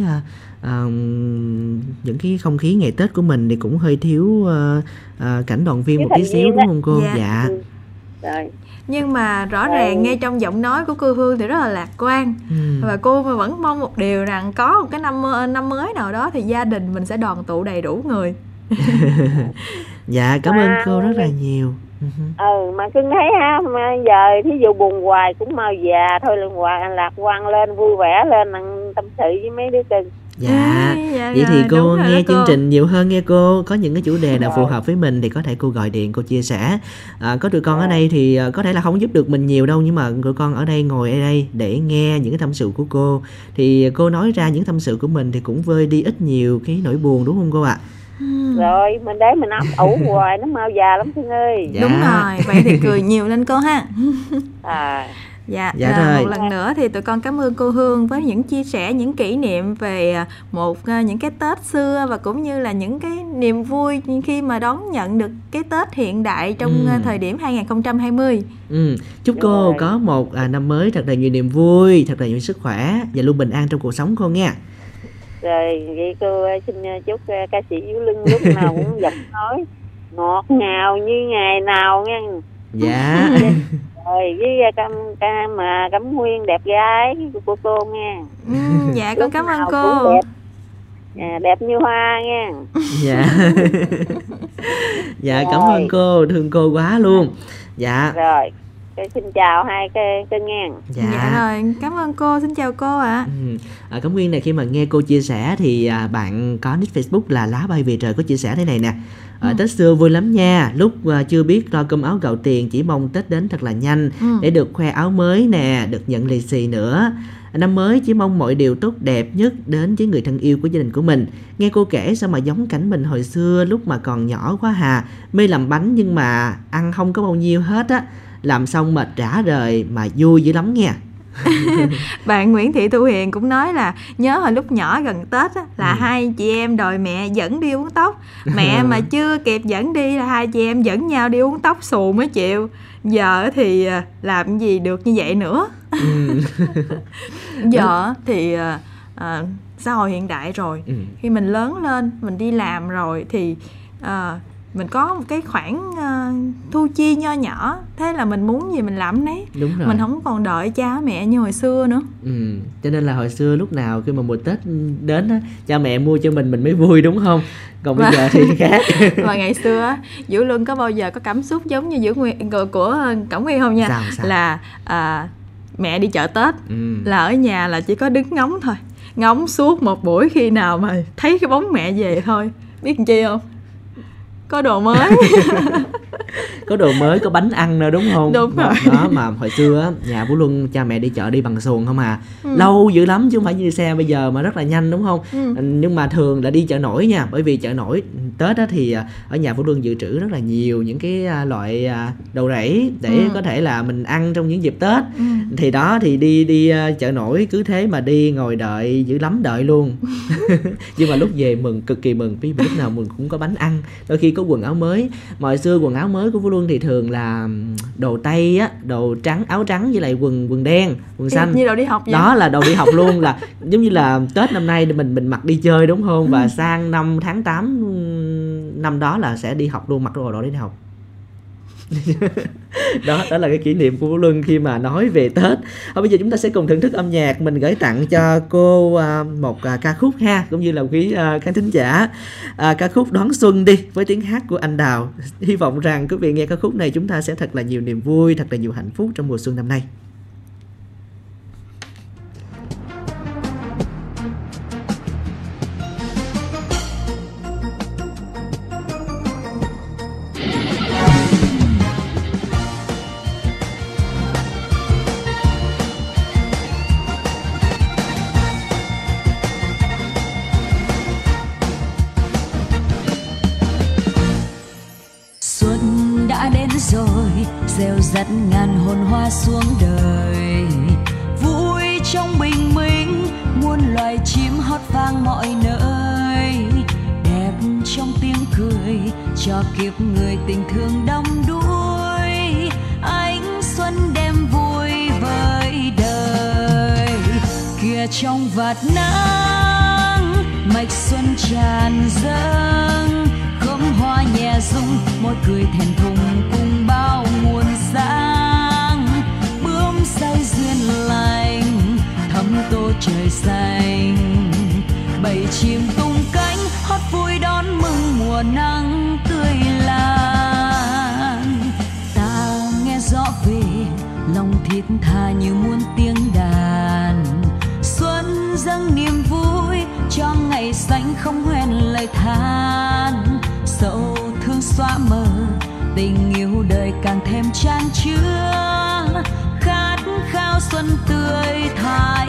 những cái không khí ngày Tết của mình thì cũng hơi thiếu cảnh đoàn viên một tí xíu đúng không cô? Dạ. Rồi. Nhưng mà rõ ràng nghe trong giọng nói của cô Hương thì rất là lạc quan. Và cô vẫn mong một điều rằng có một cái năm mới nào đó thì gia đình mình sẽ đoàn tụ đầy đủ người. Dạ, cảm ơn cô rất là nhiều. Mà cưng thấy ha, mà giờ thí dụ buồn hoài cũng mau già thôi, lạc quan lên, vui vẻ lên, tâm sự với mấy đứa cưng. Dạ, vậy thì cô nghe chương trình nhiều hơn nghe cô. Có những cái chủ đề nào phù hợp với mình thì có thể cô gọi điện cô chia sẻ. Có tụi con ở đây thì có thể là không giúp được mình nhiều đâu, nhưng mà tụi con ở đây ngồi ở đây để nghe những cái tâm sự của cô. Thì cô nói ra những tâm sự của mình thì cũng vơi đi ít nhiều cái nỗi buồn đúng không cô ạ? Rồi mình để mình ấp ủ hoài nó mau già lắm Thương ơi. Đúng rồi, vậy thì cười nhiều lên cô ha. Dạ rồi. Một lần nữa thì tụi con cảm ơn cô Hương với những chia sẻ, những kỷ niệm về những cái Tết xưa và cũng như là những cái niềm vui khi mà đón nhận được cái Tết hiện đại trong thời điểm 2020. Chúc cô có một năm mới thật là nhiều niềm vui, thật là nhiều sức khỏe và luôn bình an trong cuộc sống cô nha. Rồi vậy cô xin chúc ca sĩ Vũ Lưng lúc nào cũng giọng nói ngọt ngào như ngày nào nha. Dạ. Rồi với Cẩm Nguyên đẹp gái của cô nha. Dạ con cảm ơn cô. Đẹp như hoa nha. Dạ. Dạ cảm ơn cô, thương cô quá luôn. Dạ. Rồi xin chào hai cái nghe. Dạ rồi, cảm ơn cô, xin chào cô ạ. Cẩm Nguyên này, khi mà nghe cô chia sẻ thì bạn có nick Facebook là Lá Bay Về Trời có chia sẻ thế này nè. Tết xưa vui lắm nha, lúc chưa biết lo cơm áo gạo tiền, chỉ mong Tết đến thật là nhanh để được khoe áo mới nè, được nhận lì xì nữa. Năm mới chỉ mong mọi điều tốt đẹp nhất đến với người thân yêu của gia đình của mình. Nghe cô kể sao mà giống cảnh mình hồi xưa lúc mà còn nhỏ quá hà, mê làm bánh nhưng mà ăn không có bao nhiêu hết á, làm xong mệt rã rời mà vui dữ lắm nha. Bạn Nguyễn Thị Thu Hiền cũng nói là nhớ hồi lúc nhỏ gần Tết á, là hai chị em đòi mẹ dẫn đi uống tóc. Mẹ mà chưa kịp dẫn đi là hai chị em dẫn nhau đi uống tóc xù mới chịu. Giờ thì làm gì được như vậy nữa. Giờ thì xã hội hiện đại rồi. Khi mình lớn lên, mình đi làm rồi thì mình có một cái khoản thu chi nho nhỏ, thế là mình muốn gì mình làm nấy. Đúng rồi. Mình không còn đợi cha mẹ như hồi xưa nữa. Cho nên là hồi xưa lúc nào khi mà mùa Tết đến á, cha mẹ mua cho mình mới vui đúng không? Còn bây giờ thì khác. Và ngày xưa á, Vũ Luân có bao giờ có cảm xúc giống như của Cẩm Nguyên không nha? Sao? Là mẹ đi chợ Tết là ở nhà là chỉ có đứng ngóng thôi, ngóng suốt một buổi, khi nào mà thấy cái bóng mẹ về thôi. Biết làm chi không? Có đồ mới. Có đồ mới, có bánh ăn nữa đúng không? Đúng rồi. Đó mà hồi xưa á, nhà Vũ Luân cha mẹ đi chợ đi bằng xuồng không à. Lâu dữ lắm chứ không phải như xe bây giờ mà rất là nhanh đúng không? Nhưng mà thường là đi chợ nổi nha, bởi vì chợ nổi Tết á thì ở nhà Vũ Luân dự trữ rất là nhiều những cái loại đồ rẫy để có thể là mình ăn trong những dịp Tết. Thì đó thì đi chợ nổi cứ thế mà đi ngồi đợi dữ lắm, đợi luôn. Nhưng mà lúc về mừng, cực kỳ mừng, vì lúc nào mình cũng có bánh ăn, đôi khi có quần áo mới. Mà hồi xưa quần áo mới của Vũ Luân thì thường là đồ tây á, đồ trắng, áo trắng với lại quần đen, quần xanh. Như đồ đi học vậy. Đó là đồ đi học luôn, là giống như là Tết năm nay mình mặc đi chơi đúng không? Và sang năm tháng 8 năm đó là sẽ đi học luôn, mặc đồ đó đi học. đó là cái kỷ niệm của Vũ Luân khi mà nói về Tết. Bây giờ chúng ta sẽ cùng thưởng thức âm nhạc, mình gửi tặng cho cô một ca khúc ha, cũng như là quý khán thính giả. Ca khúc Đón Xuân đi với tiếng hát của anh Đào. Hy vọng rằng quý vị nghe ca khúc này chúng ta sẽ thật là nhiều niềm vui, thật là nhiều hạnh phúc trong mùa xuân năm nay. Rồi gieo rắt ngàn hồn hoa xuống đời, vui trong bình minh muôn loài chim hót vang mọi nơi, đẹp trong tiếng cười cho kiếp người tình thương đong đuối, ánh xuân đem vui với đời. Kìa trong vạt nắng mạch xuân tràn dâng, khóm hoa nhẹ rung môi cười thẹn thùng cùng bao nguồn sáng, bướm say duyên lành thắm tô trời xanh, bầy chim tung cánh hót vui đón mừng mùa nắng tươi lan. Ta nghe rõ về lòng thiết tha như muôn tiếng đàn, xuân dâng niềm vui cho ngày xanh không hoen lời than, sầu thương xóa mờ tình yêu đời càng thêm chan chứa, khát khao xuân tươi thái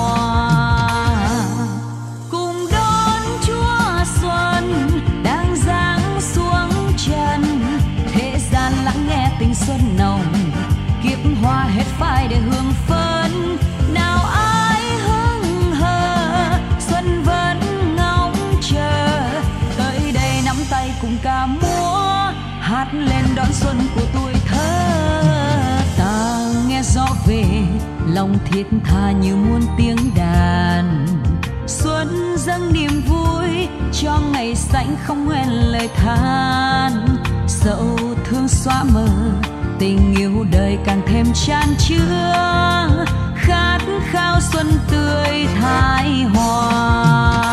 hòa. Cùng đón Chúa xuân đang giáng xuống trần, thế gian lắng nghe tình xuân nồng, kiếp hoa hết phai để hương phấn. Nào ai hững hờ xuân vẫn ngóng chờ, tới đây nắm tay cùng ca múa, hát lên đón xuân của tuổi thơ. Ta nghe rõ về lòng thiết tha như muôn tiếng đàn, xuân dâng niềm vui cho ngày xanh không hoen lời than, sầu thương xóa mờ tình yêu đời càng thêm chan chứa, khát khao xuân tươi thái hòa.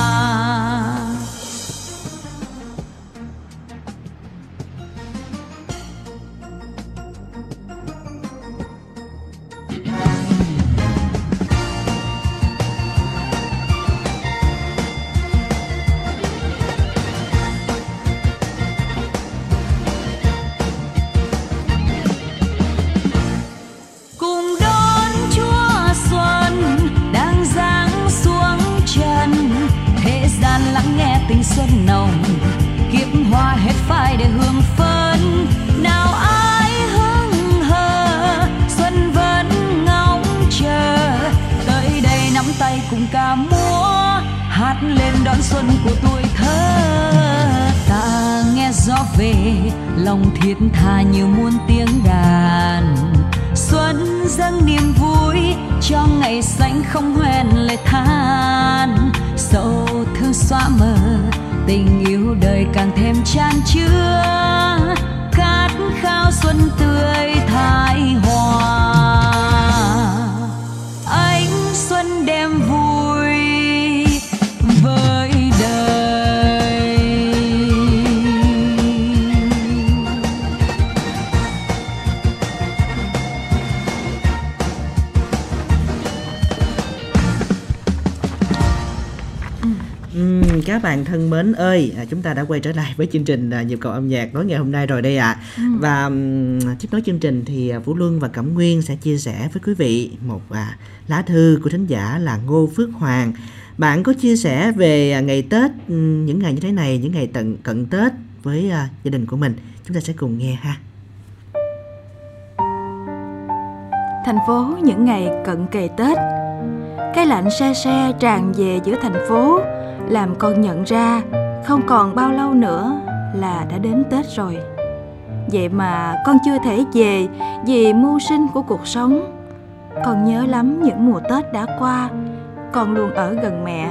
Tình xuân nồng, kiếp hoa hết phai để hương phấn. Nào ai hững hờ xuân vẫn ngóng chờ, tới đây nắm tay cùng ca múa, hát lên đón xuân của tuổi thơ. Ta nghe rõ về lòng thiết tha như muôn tiếng đàn, xuân dâng niềm vui cho ngày xanh không hoen lời than, sầu thương xóa mờ tình yêu đời càng thêm chan chứa, khát khao xuân tươi thái hòa. Ánh xuân đem vui với đời. Cá các bạn thân mến ơi, chúng ta đã quay trở lại với chương trình Nhịp cầu âm nhạc tối ngày hôm nay rồi đây ạ. Và tiếp nối chương trình thì Vũ Luân và Cẩm Nguyên sẽ chia sẻ với quý vị một lá thư của thính giả là Ngô Phước Hoàng. Bạn có chia sẻ về ngày Tết, những ngày như thế này, những ngày cận Tết với gia đình của mình. Chúng ta sẽ cùng nghe ha. Thành phố những ngày cận kề Tết, cái lạnh se se tràn về giữa thành phố, làm con nhận ra không còn bao lâu nữa là đã đến Tết rồi. Vậy mà con chưa thể về vì mưu sinh của cuộc sống. Con nhớ lắm những mùa Tết đã qua, con luôn ở gần mẹ.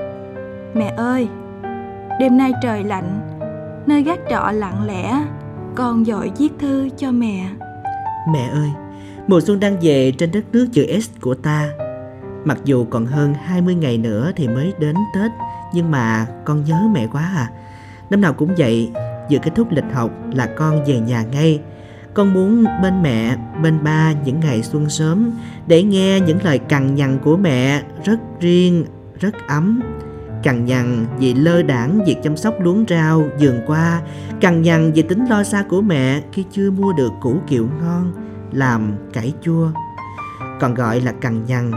Mẹ ơi, đêm nay trời lạnh, nơi gác trọ lặng lẽ, con vội viết thư cho mẹ. Mẹ ơi, mùa xuân đang về trên đất nước chữ S của ta. Mặc dù còn hơn 20 ngày nữa thì mới đến Tết, nhưng mà con nhớ mẹ quá à. Năm nào cũng vậy, vừa kết thúc lịch học là con về nhà ngay. Con muốn bên mẹ, bên ba những ngày xuân sớm để nghe những lời cằn nhằn của mẹ, rất riêng, rất ấm. Cằn nhằn vì lơ đãng việc chăm sóc luống rau, vườn qua. Cằn nhằn vì tính lo xa của mẹ khi chưa mua được củ kiệu ngon làm cải chua. Còn gọi là cằn nhằn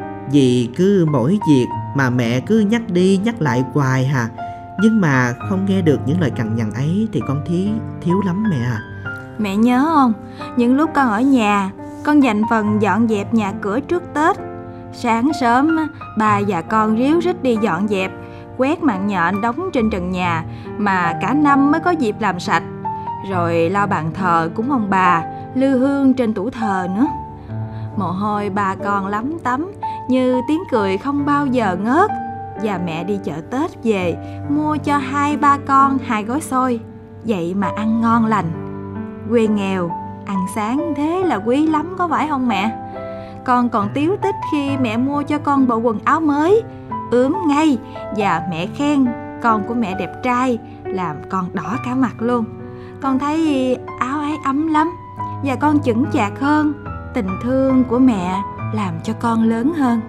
vì cứ mỗi việc mà mẹ cứ nhắc đi nhắc lại hoài hà. Nhưng mà không nghe được những lời cằn nhằn ấy thì con thiếu lắm mẹ à. Mẹ nhớ không, những lúc con ở nhà, con dành phần dọn dẹp nhà cửa trước Tết. Sáng sớm, bà và con ríu rít đi dọn dẹp, quét mạng nhện đóng trên trần nhà mà cả năm mới có dịp làm sạch. Rồi lau bàn thờ cúng ông bà, lư hương trên tủ thờ nữa. Mồ hôi bà con lắm tắm, như tiếng cười không bao giờ ngớt. Và mẹ đi chợ Tết về, mua cho 2-3 con 2 gói xôi. Vậy mà ăn ngon lành. Quê nghèo, ăn sáng thế là quý lắm có phải không mẹ? Con còn tíu tích khi mẹ mua cho con bộ quần áo mới, ướm ngay. Và mẹ khen con của mẹ đẹp trai, làm con đỏ cả mặt luôn. Con thấy áo ấy ấm lắm, và con chững chạc hơn. Tình thương của mẹ làm cho con lớn hơn.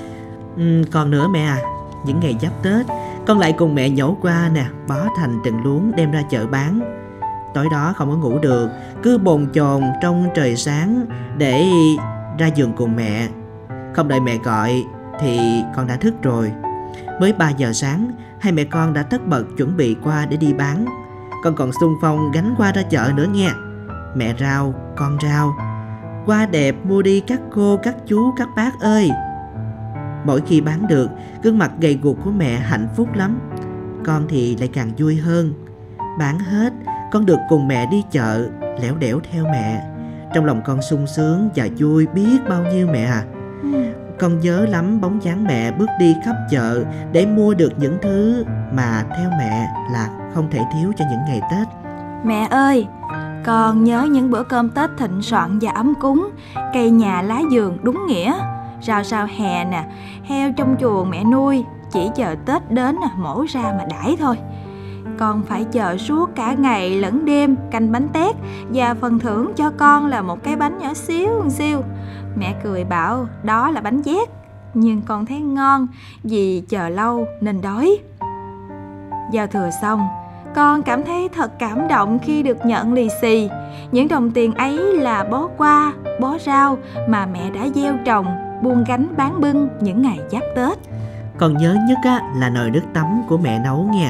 Còn nữa mẹ à, những ngày giáp Tết con lại cùng mẹ nhổ qua nè, bó thành từng luống đem ra chợ bán. Tối đó không có ngủ được, cứ bồn chồn trong trời sáng để ra vườn cùng mẹ. Không đợi mẹ gọi thì con đã thức rồi. Mới 3 giờ sáng, hai mẹ con đã tất bật chuẩn bị qua để đi bán. Con còn xung phong gánh qua ra chợ nữa nghe. Mẹ rao, con rao, hoa đẹp mua đi các cô, các chú, các bác ơi. Mỗi khi bán được, gương mặt gầy guộc của mẹ hạnh phúc lắm. Con thì lại càng vui hơn. Bán hết, con được cùng mẹ đi chợ, lẻo đẻo theo mẹ. Trong lòng con sung sướng và vui biết bao nhiêu mẹ à. Con nhớ lắm bóng dáng mẹ bước đi khắp chợ để mua được những thứ mà theo mẹ là không thể thiếu cho những ngày Tết. Mẹ ơi, con nhớ những bữa cơm Tết thịnh soạn và ấm cúng, cây nhà lá vườn đúng nghĩa. Rau sao hè nè, heo trong chuồng mẹ nuôi, chỉ chờ Tết đến mổ ra mà đãi thôi. Con phải chờ suốt cả ngày lẫn đêm canh bánh tét, và phần thưởng cho con là một cái bánh nhỏ xíu xíu. Mẹ cười bảo đó là bánh dét, nhưng con thấy ngon vì chờ lâu nên đói. Giao thừa xong, con cảm thấy thật cảm động khi được nhận lì xì. Những đồng tiền ấy là bó qua, bó rau mà mẹ đã gieo trồng, buôn gánh bán bưng những ngày giáp Tết. Con nhớ nhất là nồi nước tắm của mẹ nấu nghe.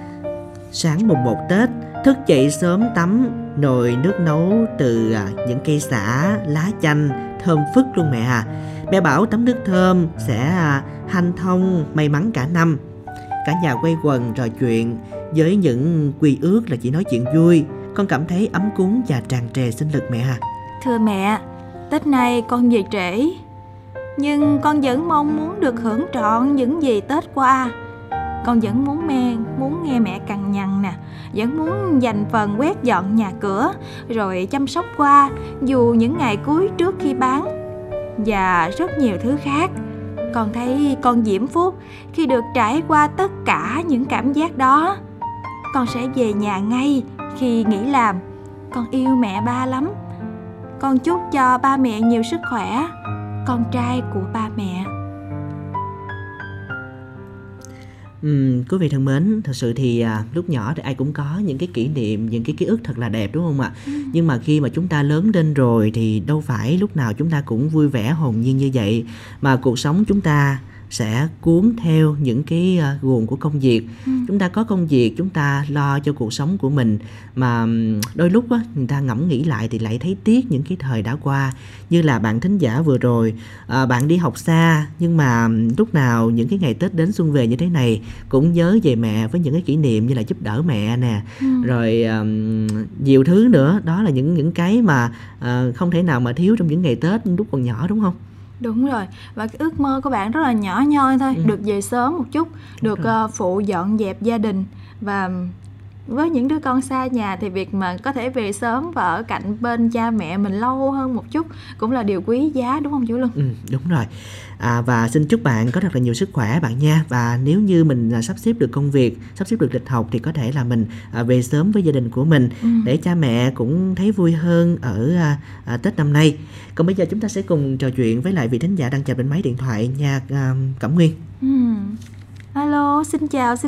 Sáng mùng 1 Tết, thức dậy sớm tắm, nồi nước nấu từ những cây sả, lá chanh, thơm phức luôn mẹ à. Mẹ bảo tắm nước thơm sẽ hanh thông, may mắn cả năm. Cả nhà quây quần trò chuyện với những quy ước là chỉ nói chuyện vui. Con cảm thấy ấm cúng và tràn trề sinh lực mẹ à. Thưa mẹ, Tết này con về trễ, nhưng con vẫn mong muốn được hưởng trọn những gì Tết qua. Con vẫn muốn nghe mẹ cằn nhằn nè, vẫn muốn dành phần quét dọn nhà cửa, rồi chăm sóc qua dù những ngày cuối trước khi bán, và rất nhiều thứ khác. Con thấy con diễm phúc khi được trải qua tất cả những cảm giác đó. Con sẽ về nhà ngay khi nghỉ làm. Con yêu mẹ ba lắm. Con chúc cho ba mẹ nhiều sức khỏe, con trai của ba mẹ. Quý vị thân mến, thật sự thì lúc nhỏ thì ai cũng có những cái kỷ niệm, những cái ký ức thật là đẹp, đúng không ạ? Nhưng mà khi mà chúng ta lớn lên rồi thì đâu phải lúc nào chúng ta cũng vui vẻ hồn nhiên như vậy, mà cuộc sống chúng ta sẽ cuốn theo những cái guồng của công việc. Chúng ta có công việc, chúng ta lo cho cuộc sống của mình, mà đôi lúc á, người ta ngẫm nghĩ lại thì lại thấy tiếc những cái thời đã qua. Như là bạn thính giả vừa rồi, bạn đi học xa, nhưng mà lúc nào những cái ngày Tết đến xuân về như thế này cũng nhớ về mẹ với những cái kỷ niệm như là giúp đỡ mẹ nè, rồi nhiều thứ nữa. Đó là những cái mà không thể nào mà thiếu trong những ngày Tết lúc còn nhỏ, đúng không? Đúng rồi, và cái ước mơ của bạn rất là nhỏ nhoi thôi, được về sớm một chút, được phụ dọn dẹp gia đình. Và với những đứa con xa nhà thì việc mà có thể về sớm và ở cạnh bên cha mẹ mình lâu hơn một chút cũng là điều quý giá, đúng không chú Luân? Đúng rồi. Và xin chúc bạn có thật là nhiều sức khỏe bạn nha. Và nếu như mình sắp xếp được công việc, sắp xếp được lịch học thì có thể là mình về sớm với gia đình của mình, để cha mẹ cũng thấy vui hơn ở Tết năm nay. Còn bây giờ chúng ta sẽ cùng trò chuyện với lại vị thính giả đang chờ bên máy điện thoại nha, Cẩm Nguyên. Alo, xin chào.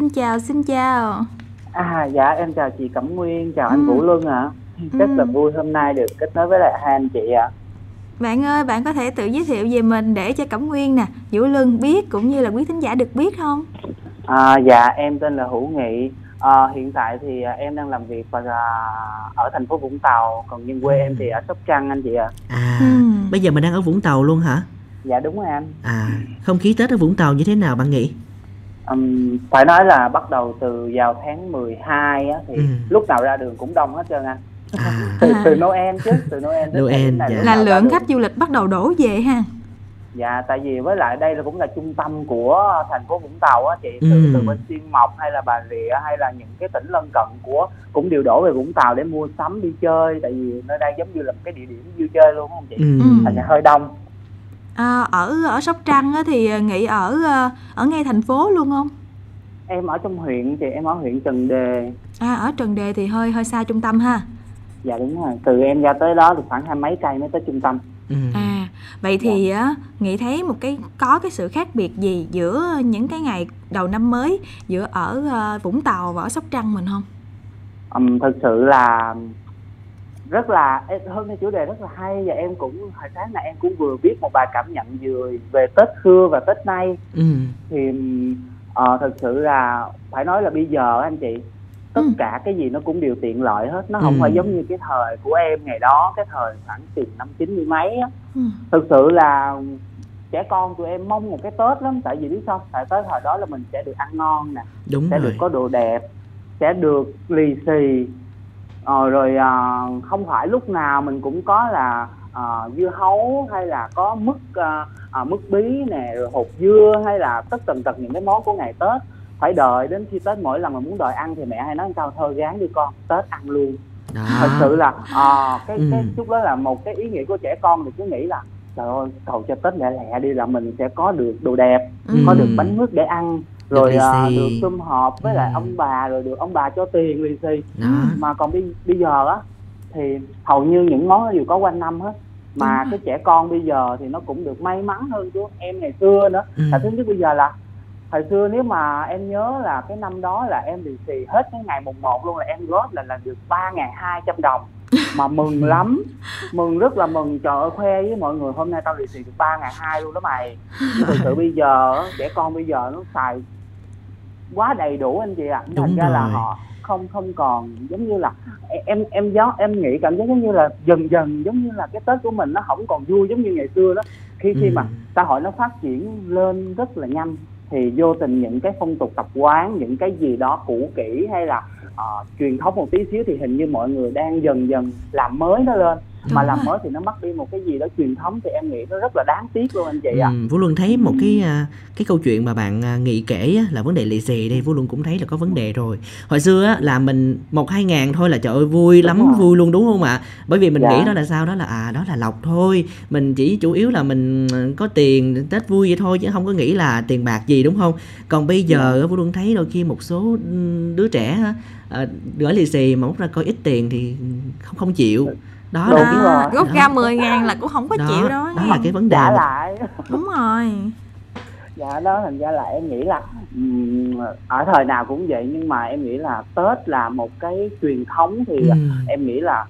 Dạ em chào chị Cẩm Nguyên, chào anh Vũ Luân ạ. Rất là vui hôm nay được kết nối với lại hai anh chị ạ. Bạn ơi, bạn có thể tự giới thiệu về mình để cho Cẩm Nguyên nè, Vũ Luân biết cũng như là quý thính giả được biết không? Dạ em tên là Hữu Nghị. Hiện tại thì em đang làm việc ở thành phố Vũng Tàu, còn nhưng quê em thì ở Sóc Trăng anh chị ạ. Bây giờ mình đang ở Vũng Tàu luôn hả? Dạ đúng rồi anh. Không khí Tết ở Vũng Tàu như thế nào bạn nghĩ? Phải nói là bắt đầu từ vào tháng 12 á, thì lúc nào ra đường cũng đông hết trơn anh. Từ Noel chứ, từ Noel là lượng khách du lịch bắt đầu đổ về ha. Dạ, tại vì với lại đây là cũng là trung tâm của thành phố Vũng Tàu á chị, từ bên Xuyên Mộc hay là Bà Rịa hay là những cái tỉnh lân cận cũng đều đổ về Vũng Tàu để mua sắm đi chơi, tại vì nơi đây giống như là một cái địa điểm vui chơi luôn không chị? Thành ra hơi đông. Ở Sóc Trăng á, thì Nghị ở ngay thành phố luôn không? Em ở trong huyện thì em ở huyện Trần Đề. Ở Trần Đề thì hơi xa trung tâm ha. Dạ đúng rồi, từ em ra tới đó thì khoảng 20 mấy cây mới tới trung tâm. Vậy thì Nghị thấy có cái sự khác biệt gì giữa những cái ngày đầu năm mới giữa ở Vũng Tàu và ở Sóc Trăng mình không? Thực sự là rất là hôm nay chủ đề rất là hay, và em cũng hồi sáng là em cũng vừa viết một bài cảm nhận vừa về Tết xưa và Tết nay. Thì thực sự là phải nói là bây giờ anh chị, tất cả cái gì nó cũng đều tiện lợi hết, nó không phải giống như cái thời của em ngày đó, cái thời khoảng từ năm 90 mấy á. Thực sự là trẻ con tụi em mong một cái Tết lắm, tại vì biết sao, tại tới thời đó là mình sẽ được ăn ngon nè, sẽ được có đồ đẹp, sẽ được lì xì, rồi không phải lúc nào mình cũng có là dưa hấu hay là có mứt bí nè, rồi hột dưa hay là tất tần tật những cái món của ngày Tết. Phải đợi đến khi Tết, mỗi lần mà muốn đòi ăn thì mẹ hay nói câu thôi gán đi con, Tết ăn luôn. Thật sự là cái chút đó là một cái ý nghĩa của trẻ con, thì cứ nghĩ là trời ơi cầu cho Tết lẹ lẹ đi là mình sẽ có được đồ đẹp, có được bánh mứt để ăn, rồi được sum họp với lại ông bà, rồi được ông bà cho tiền lì xì. Mà còn bây giờ á thì hầu như những món đều có quanh năm hết, mà cái trẻ con bây giờ thì nó cũng được may mắn hơn chứ em ngày xưa nữa. Tại thứ nhất bây giờ là hồi xưa nếu mà em nhớ là cái năm đó là em lì xì hết cái ngày mùng 1 luôn, là em góp là được 3.200 đồng mà mừng lắm, mừng rất là mừng, trời ơi khoe với mọi người hôm nay tao lì xì được 3.200 luôn đó mày. Nhưng thực sự bây giờ trẻ con bây giờ nó xài quá đầy đủ anh chị ạ. Thành ra là họ không còn giống như là em nghĩ cảm giác giống như là dần giống như là cái Tết của mình nó không còn vui giống như ngày xưa đó. Khi mà xã hội nó phát triển lên rất là nhanh thì vô tình những cái phong tục tập quán, những cái gì đó cũ kỹ hay là truyền thống một tí xíu thì hình như mọi người đang dần làm mới nó lên. Mà làm mới thì nó mất đi một cái gì đó truyền thống, thì em nghĩ nó rất là đáng tiếc luôn anh chị ạ. Vũ Luân thấy một cái câu chuyện mà bạn Nghị kể á, là vấn đề lì xì đây, Vũ Luân cũng thấy là có vấn đề rồi. Hồi xưa á, là mình 1-2 ngàn thôi là trời ơi vui lắm, vui luôn đúng không ạ? Bởi vì mình nghĩ đó là sao, đó là lộc thôi, mình chỉ chủ yếu là mình có tiền Tết vui vậy thôi, chứ không có nghĩ là tiền bạc gì, đúng không? Còn bây giờ Vũ Luân thấy đôi khi một số đứa trẻ gửi lì xì mà móc ra coi ít tiền thì không chịu. Đó góp ra 10.000 là cũng không có chịu đó. Đó là cái vấn đề lại. Đúng rồi. Dạ đó, thành ra là em nghĩ là ở thời nào cũng vậy, nhưng mà em nghĩ là Tết là một cái truyền thống thì em nghĩ là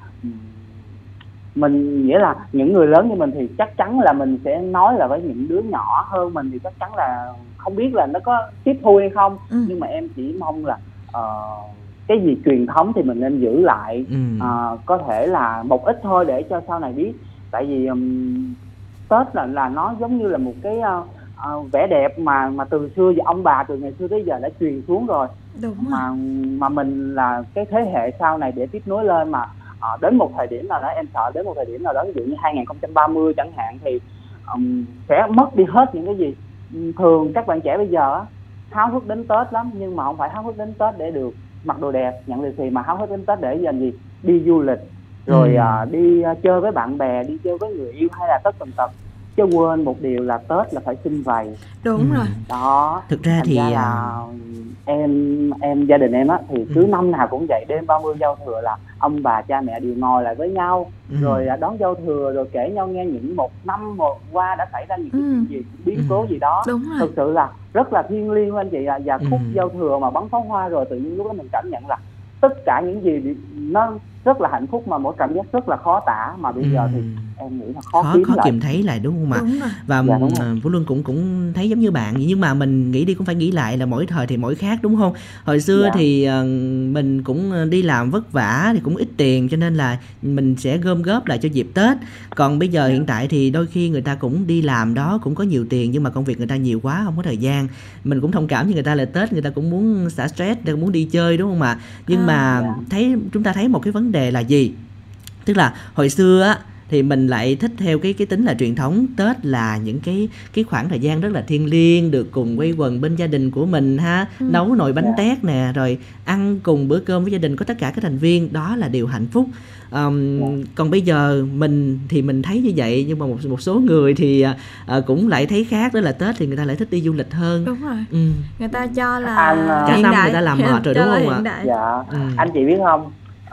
mình nghĩa là những người lớn như mình thì chắc chắn là mình sẽ nói là với những đứa nhỏ hơn mình thì chắc chắn là không biết là nó có tiếp thu hay không, nhưng mà em chỉ mong là cái gì truyền thống thì mình nên giữ lại, có thể là một ít thôi để cho sau này biết. Tại vì Tết là nó giống như là một cái vẻ đẹp mà từ xưa giờ ông bà từ ngày xưa tới giờ đã truyền xuống rồi. Đúng rồi. Mà mình là cái thế hệ sau này để tiếp nối lên, mà đến một thời điểm nào đó em sợ đến một thời điểm nào đó ví dụ như 2030 chẳng hạn thì sẽ mất đi hết những cái gì. Thường các bạn trẻ bây giờ háo hức đến Tết lắm, nhưng mà không phải háo hức đến Tết để được mặc đồ đẹp, nhận lì xì, mà háo hức đến Tết để dành gì, đi du lịch rồi đi chơi với bạn bè, đi chơi với người yêu hay là tất tần tật, chứ quên một điều là Tết là phải sum vầy. Đúng rồi đó. Thực ra thì là em gia đình em á thì cứ năm nào cũng vậy, đêm 30 giao thừa là ông bà cha mẹ đều ngồi lại với nhau, rồi đón giao thừa, rồi kể nhau nghe những một năm qua đã xảy ra những cái chuyện gì, biến cố gì đó. Thực sự là rất là thiêng liêng anh chị ạ. Và khúc giao thừa mà bắn pháo hoa rồi tự nhiên lúc đó mình cảm nhận là tất cả những gì nó rất là hạnh phúc, mà mỗi cảm giác rất là khó tả, mà bây giờ thì em nghĩ là khó kìm thấy lại, đúng không ạ? Và Vũ Luân cũng thấy giống như bạn, nhưng mà mình nghĩ đi cũng phải nghĩ lại là mỗi thời thì mỗi khác, đúng không? Hồi xưa thì mình cũng đi làm vất vả thì cũng ít tiền, cho nên là mình sẽ gom góp lại cho dịp Tết. Còn bây giờ hiện tại thì đôi khi người ta cũng đi làm đó, cũng có nhiều tiền, nhưng mà công việc người ta nhiều quá, không có thời gian. Mình cũng thông cảm với người ta là Tết người ta cũng muốn xả stress, người ta cũng muốn đi chơi, đúng không ạ? Nhưng mà chúng ta thấy một cái vấn đề là gì? Tức là hồi xưa á thì mình lại thích theo cái tính là truyền thống. Tết là những cái khoảng thời gian rất là thiêng liêng, được cùng quây quần bên gia đình của mình ha, nấu nồi bánh tét nè, rồi ăn cùng bữa cơm với gia đình có tất cả các thành viên, đó là điều hạnh phúc. Còn bây giờ mình thấy như vậy, nhưng mà một số người thì cũng lại thấy khác, đó là Tết thì người ta lại thích đi du lịch hơn. Đúng rồi. Người ta cho là cả năm người ta làm mệt rồi, đúng không ạ? Dạ. Anh chị biết không,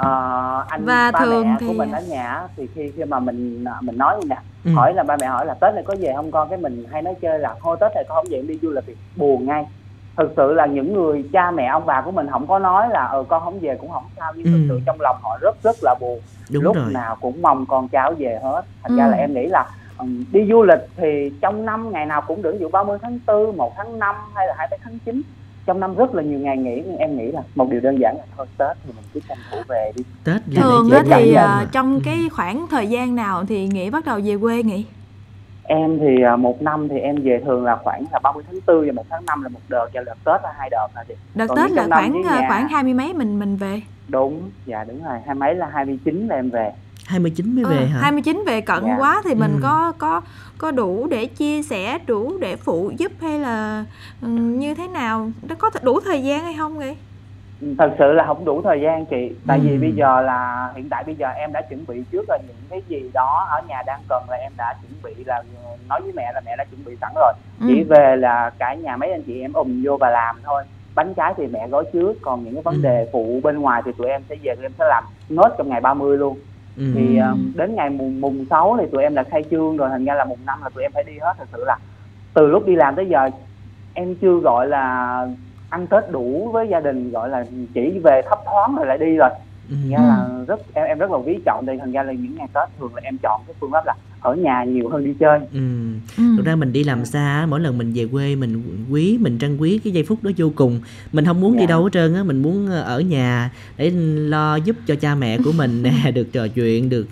anh và ba thường mẹ thì của mình ở nhà thì khi mà mình nói như nè, hỏi là ba mẹ hỏi là Tết này có về không con, cái mình hay nói chơi là thôi Tết này con không về em đi du lịch thì buồn ngay. Thực sự là những người cha mẹ ông bà của mình không có nói là con không về cũng không sao, nhưng thực sự trong lòng họ rất là buồn. Đúng lúc rồi. nào cũng mong con cháu về hết. Thành ra là em nghĩ là đi du lịch thì trong năm ngày nào cũng được, ví dụ 30 tháng 4, 1 tháng 5 hay là 2 tháng 9, trong năm rất là nhiều ngày nghỉ, nhưng em nghĩ là một điều đơn giản là thôi Tết thì mình cứ tranh thủ về đi. Tết thường thì trong cái khoảng thời gian nào thì Nghĩa bắt đầu về quê nghỉ? Em thì một năm thì em về thường là khoảng là 30 tháng 4 và 1 tháng 5 là một đợt, và đợt Tết là 2 đợt là gì. Đợt Tết là khoảng 20 mấy mình về. Đúng, dạ đúng rồi, 20 mấy là 29 là em về. 29 mới về hả? 29 về cận quá thì mình có đủ để chia sẻ, đủ để phụ giúp hay là như thế nào? Nó có đủ thời gian hay không vậy? Thật sự là không đủ thời gian chị. Tại vì bây giờ là hiện tại bây giờ em đã chuẩn bị trước là những cái gì đó ở nhà đang cần là em đã chuẩn bị, là nói với mẹ là mẹ đã chuẩn bị sẵn rồi. Chỉ về là cả nhà mấy anh chị em vô và làm thôi. Bánh trái thì mẹ gói trước, còn những cái vấn đề phụ bên ngoài thì tụi em sẽ về, tụi em sẽ làm nốt trong ngày 30 luôn. Thì đến ngày mùng 6 thì tụi em là khai trương rồi, thành ra là mùng 5 là tụi em phải đi hết. Thật sự là từ lúc đi làm tới giờ em chưa gọi là ăn Tết đủ với gia đình, gọi là chỉ về thấp thoáng rồi lại đi rồi. Nghe là em rất là quý trọng, thì thành ra là những ngày Tết thường là em chọn cái phương pháp là ở nhà nhiều hơn đi chơi. Thực ra mình đi làm xa, mỗi lần mình về quê mình trân quý cái giây phút đó vô cùng. Mình không muốn đi đâu hết trơn á, mình muốn ở nhà để lo giúp cho cha mẹ của mình nè, được trò chuyện, được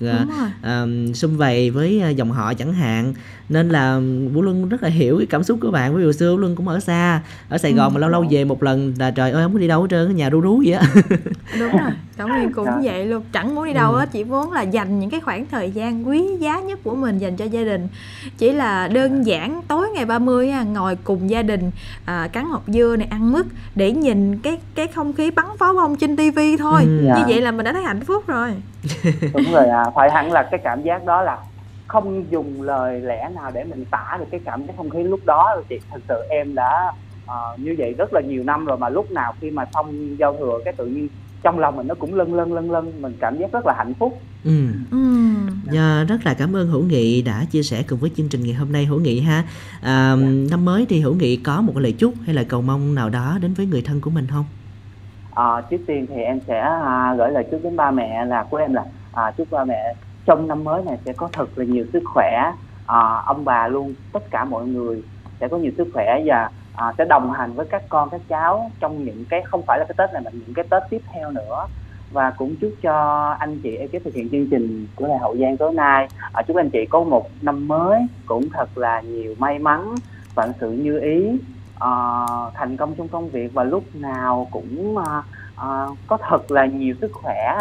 sum vầy với dòng họ chẳng hạn. Nên là Vũ Luân rất là hiểu cái cảm xúc của bạn. Ví dụ xưa Vũ Luân cũng ở xa, ở Sài Gòn mà lâu lâu về một lần là trời ơi không có đi đâu hết trơn, ở nhà ru rú vậy á. Đúng rồi, Cẩm Nguyên cũng vậy luôn, chẳng muốn đi đâu hết, chỉ muốn là dành những cái khoảng thời gian quý giá nhất của mình dành cho gia đình. Chỉ là đơn giản tối ngày 30 ngồi cùng gia đình cắn hột dưa này, ăn mứt để nhìn cái không khí bắn pháo bông trên tivi thôi. Như vậy là mình đã thấy hạnh phúc rồi. Đúng rồi, phải hẳn là cái cảm giác đó là không dùng lời lẽ nào để mình tả được cái cảm giác không khí lúc đó rồi chị. Thật sự em đã như vậy rất là nhiều năm rồi, mà lúc nào khi mà xong giao thừa cái tự nhiên trong lòng mình nó cũng lân lân, mình cảm giác rất là hạnh phúc. Rất là cảm ơn Hữu Nghị đã chia sẻ cùng với chương trình ngày hôm nay Hữu Nghị ha. Năm mới thì Hữu Nghị có một lời chúc hay là cầu mong nào đó đến với người thân của mình không? Trước tiên thì em sẽ gửi lời chúc đến ba mẹ của em là chúc ba mẹ trong năm mới này sẽ có thật là nhiều sức khỏe, ông bà luôn, tất cả mọi người sẽ có nhiều sức khỏe và sẽ đồng hành với các con các cháu trong những cái không phải là cái Tết này mà những cái Tết tiếp theo nữa. Và cũng chúc cho anh chị ekip thực hiện chương trình của Đài Hậu Giang tối nay, chúc anh chị có một năm mới cũng thật là nhiều may mắn, vạn sự như ý, thành công trong công việc và lúc nào cũng có thật là nhiều sức khỏe.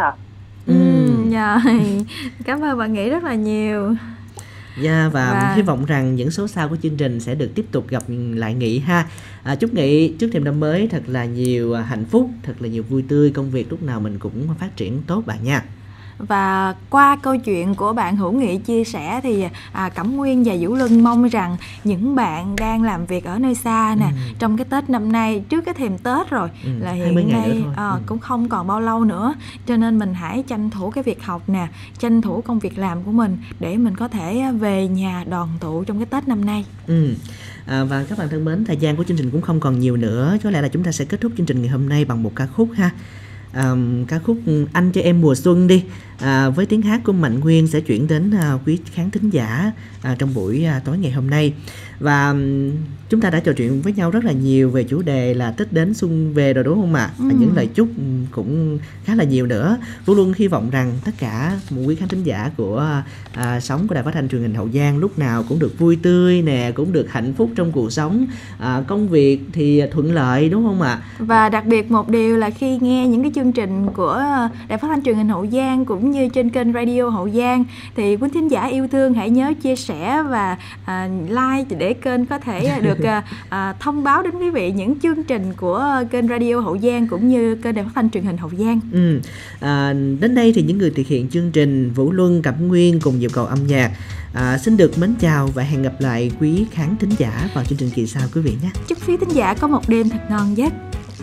Cảm ơn bạn Nghĩ rất là nhiều. Và hy vọng rằng những số sau của chương trình sẽ được tiếp tục gặp lại Nghị ha. Chúc Nghị trước thềm năm mới thật là nhiều hạnh phúc, thật là nhiều vui tươi, công việc lúc nào mình cũng phát triển tốt bạn nha. Và qua câu chuyện của bạn Hữu Nghị chia sẻ thì Cẩm Nguyên và Vũ Luân mong rằng những bạn đang làm việc ở nơi xa nè, trong cái Tết năm nay, trước cái thềm Tết rồi, là hiện nay cũng không còn bao lâu nữa, cho nên mình hãy tranh thủ cái việc học nè, tranh thủ công việc làm của mình để mình có thể về nhà đoàn tụ trong cái Tết năm nay. Và các bạn thân mến, thời gian của chương trình cũng không còn nhiều nữa, có lẽ là chúng ta sẽ kết thúc chương trình ngày hôm nay bằng một ca khúc ha. Ca khúc Anh Cho Em Mùa Xuân đi, với tiếng hát của Mạnh Nguyên sẽ chuyển đến quý khán thính giả trong buổi tối ngày hôm nay. Và chúng ta đã trò chuyện với nhau rất là nhiều về chủ đề là Tết đến xuân về rồi đúng không ạ? Những lời chúc cũng khá là nhiều nữa. Vũ Luân hy vọng rằng tất cả quý khán thính giả của sóng của Đài Phát thanh Truyền hình Hậu Giang lúc nào cũng được vui tươi nè, cũng được hạnh phúc trong cuộc sống, công việc thì thuận lợi đúng không ạ? Và đặc biệt một điều là khi nghe những cái chương trình của Đài Phát thanh Truyền hình Hậu Giang cũng như trên kênh Radio Hậu Giang thì quý thính giả yêu thương hãy nhớ chia sẻ và like để kênh có thể được thông báo đến quý vị những chương trình của kênh Radio Hậu Giang cũng như kênh Đài Phát thanh Truyền hình Hậu Giang. Đến đây thì những người thực hiện chương trình Vũ Luân, Cẩm Nguyên cùng nhịp cầu âm nhạc xin được mến chào và hẹn gặp lại quý khán thính giả vào chương trình kỳ sau quý vị nhé. Chúc quý thính giả có một đêm thật ngon giấc.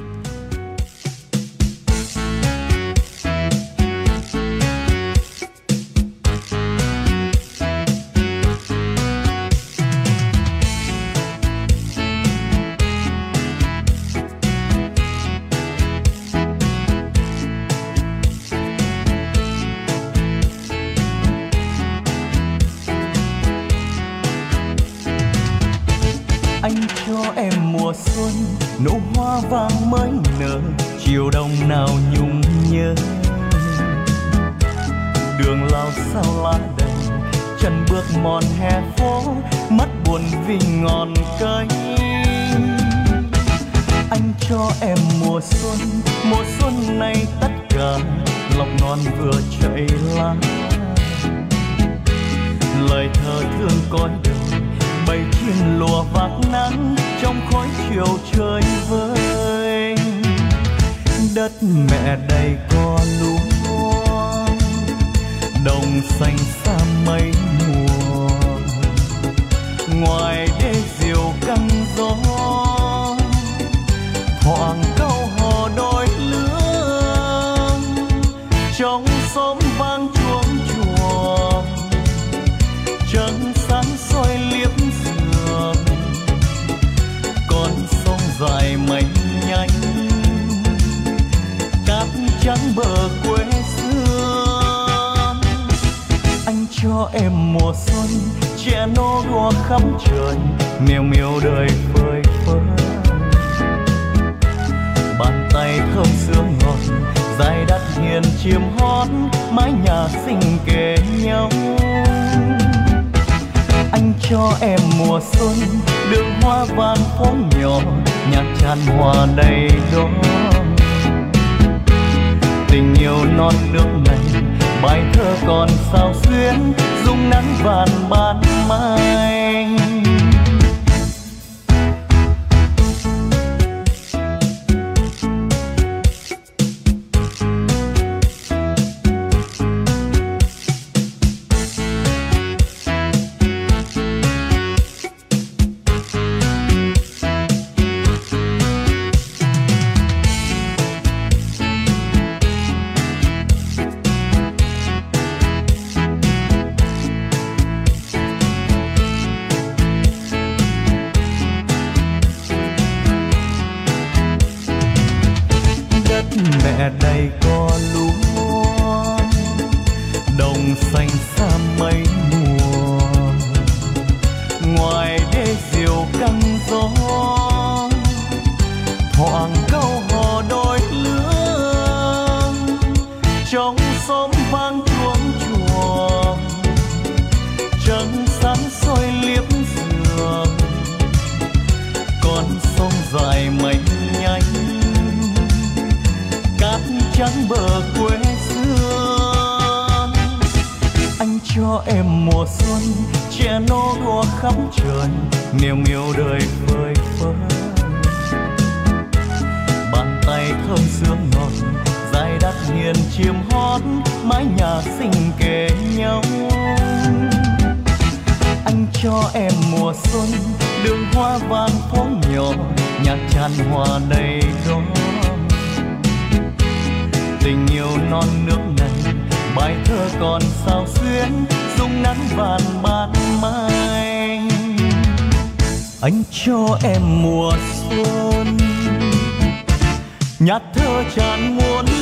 nụ hoa vàng mới nở chiều đông nào nhung nhớ. Đường lao sao lá đầy chân bước mòn hè phố, mắt buồn vì ngọn cây. Anh cho em mùa xuân này tất cả lọc non vừa chảy lá. Lời thơ thương cõi đời bầy chim lùa vác nắng trong khói chiều trời vơi. Đất mẹ đầy cỏ lúa, đồng xanh xa mây mùa. Ngoài đê diều căng gió, thoảng câu hò đôi lứa. Trong xóm vang chuông chùa, trăng sáng soi liếp giường. Con sông dài mây nhanh, cát trắng bờ quê xưa. Anh cho em mùa xuân trẻ nô đùa khắp trời, miều miều đời phơi phới. Bàn tay thơm sương ngọt, dài đất hiền chiêm hót, mái nhà xinh kề nhau. Anh cho em mùa xuân đường hoa vàng phố nhỏ, nhạc tràn hòa đầy đó. Tình yêu non nước này, bài thơ còn sao xuyến, dung nắng vàn ban mai. có lúa, đồng xanh xa mấy mùa. Ngoài đê diều căng gió, thoảng câu hò đôi lứa. Trong xóm vang chuông chùa, trăng sáng soi liếp giường. Con sông dài mênh nhanh, cát trắng bờ quê xưa. Anh cho em mùa xuân, che nô đùa khắp trời, niềm yêu đời phơi phới. Bàn tay thơm sương ngọt, dài đất hiền chim hót, mái nhà xinh kề nhau. Anh cho em mùa xuân, đường hoa vàng phố nhỏ, nhạc tràn hoa đầy đón. Tình yêu non nước này, bài thơ còn sao xuyến, dung nắng vàn ban mai. Anh cho em mùa xuân, nhát thơ tràn muôn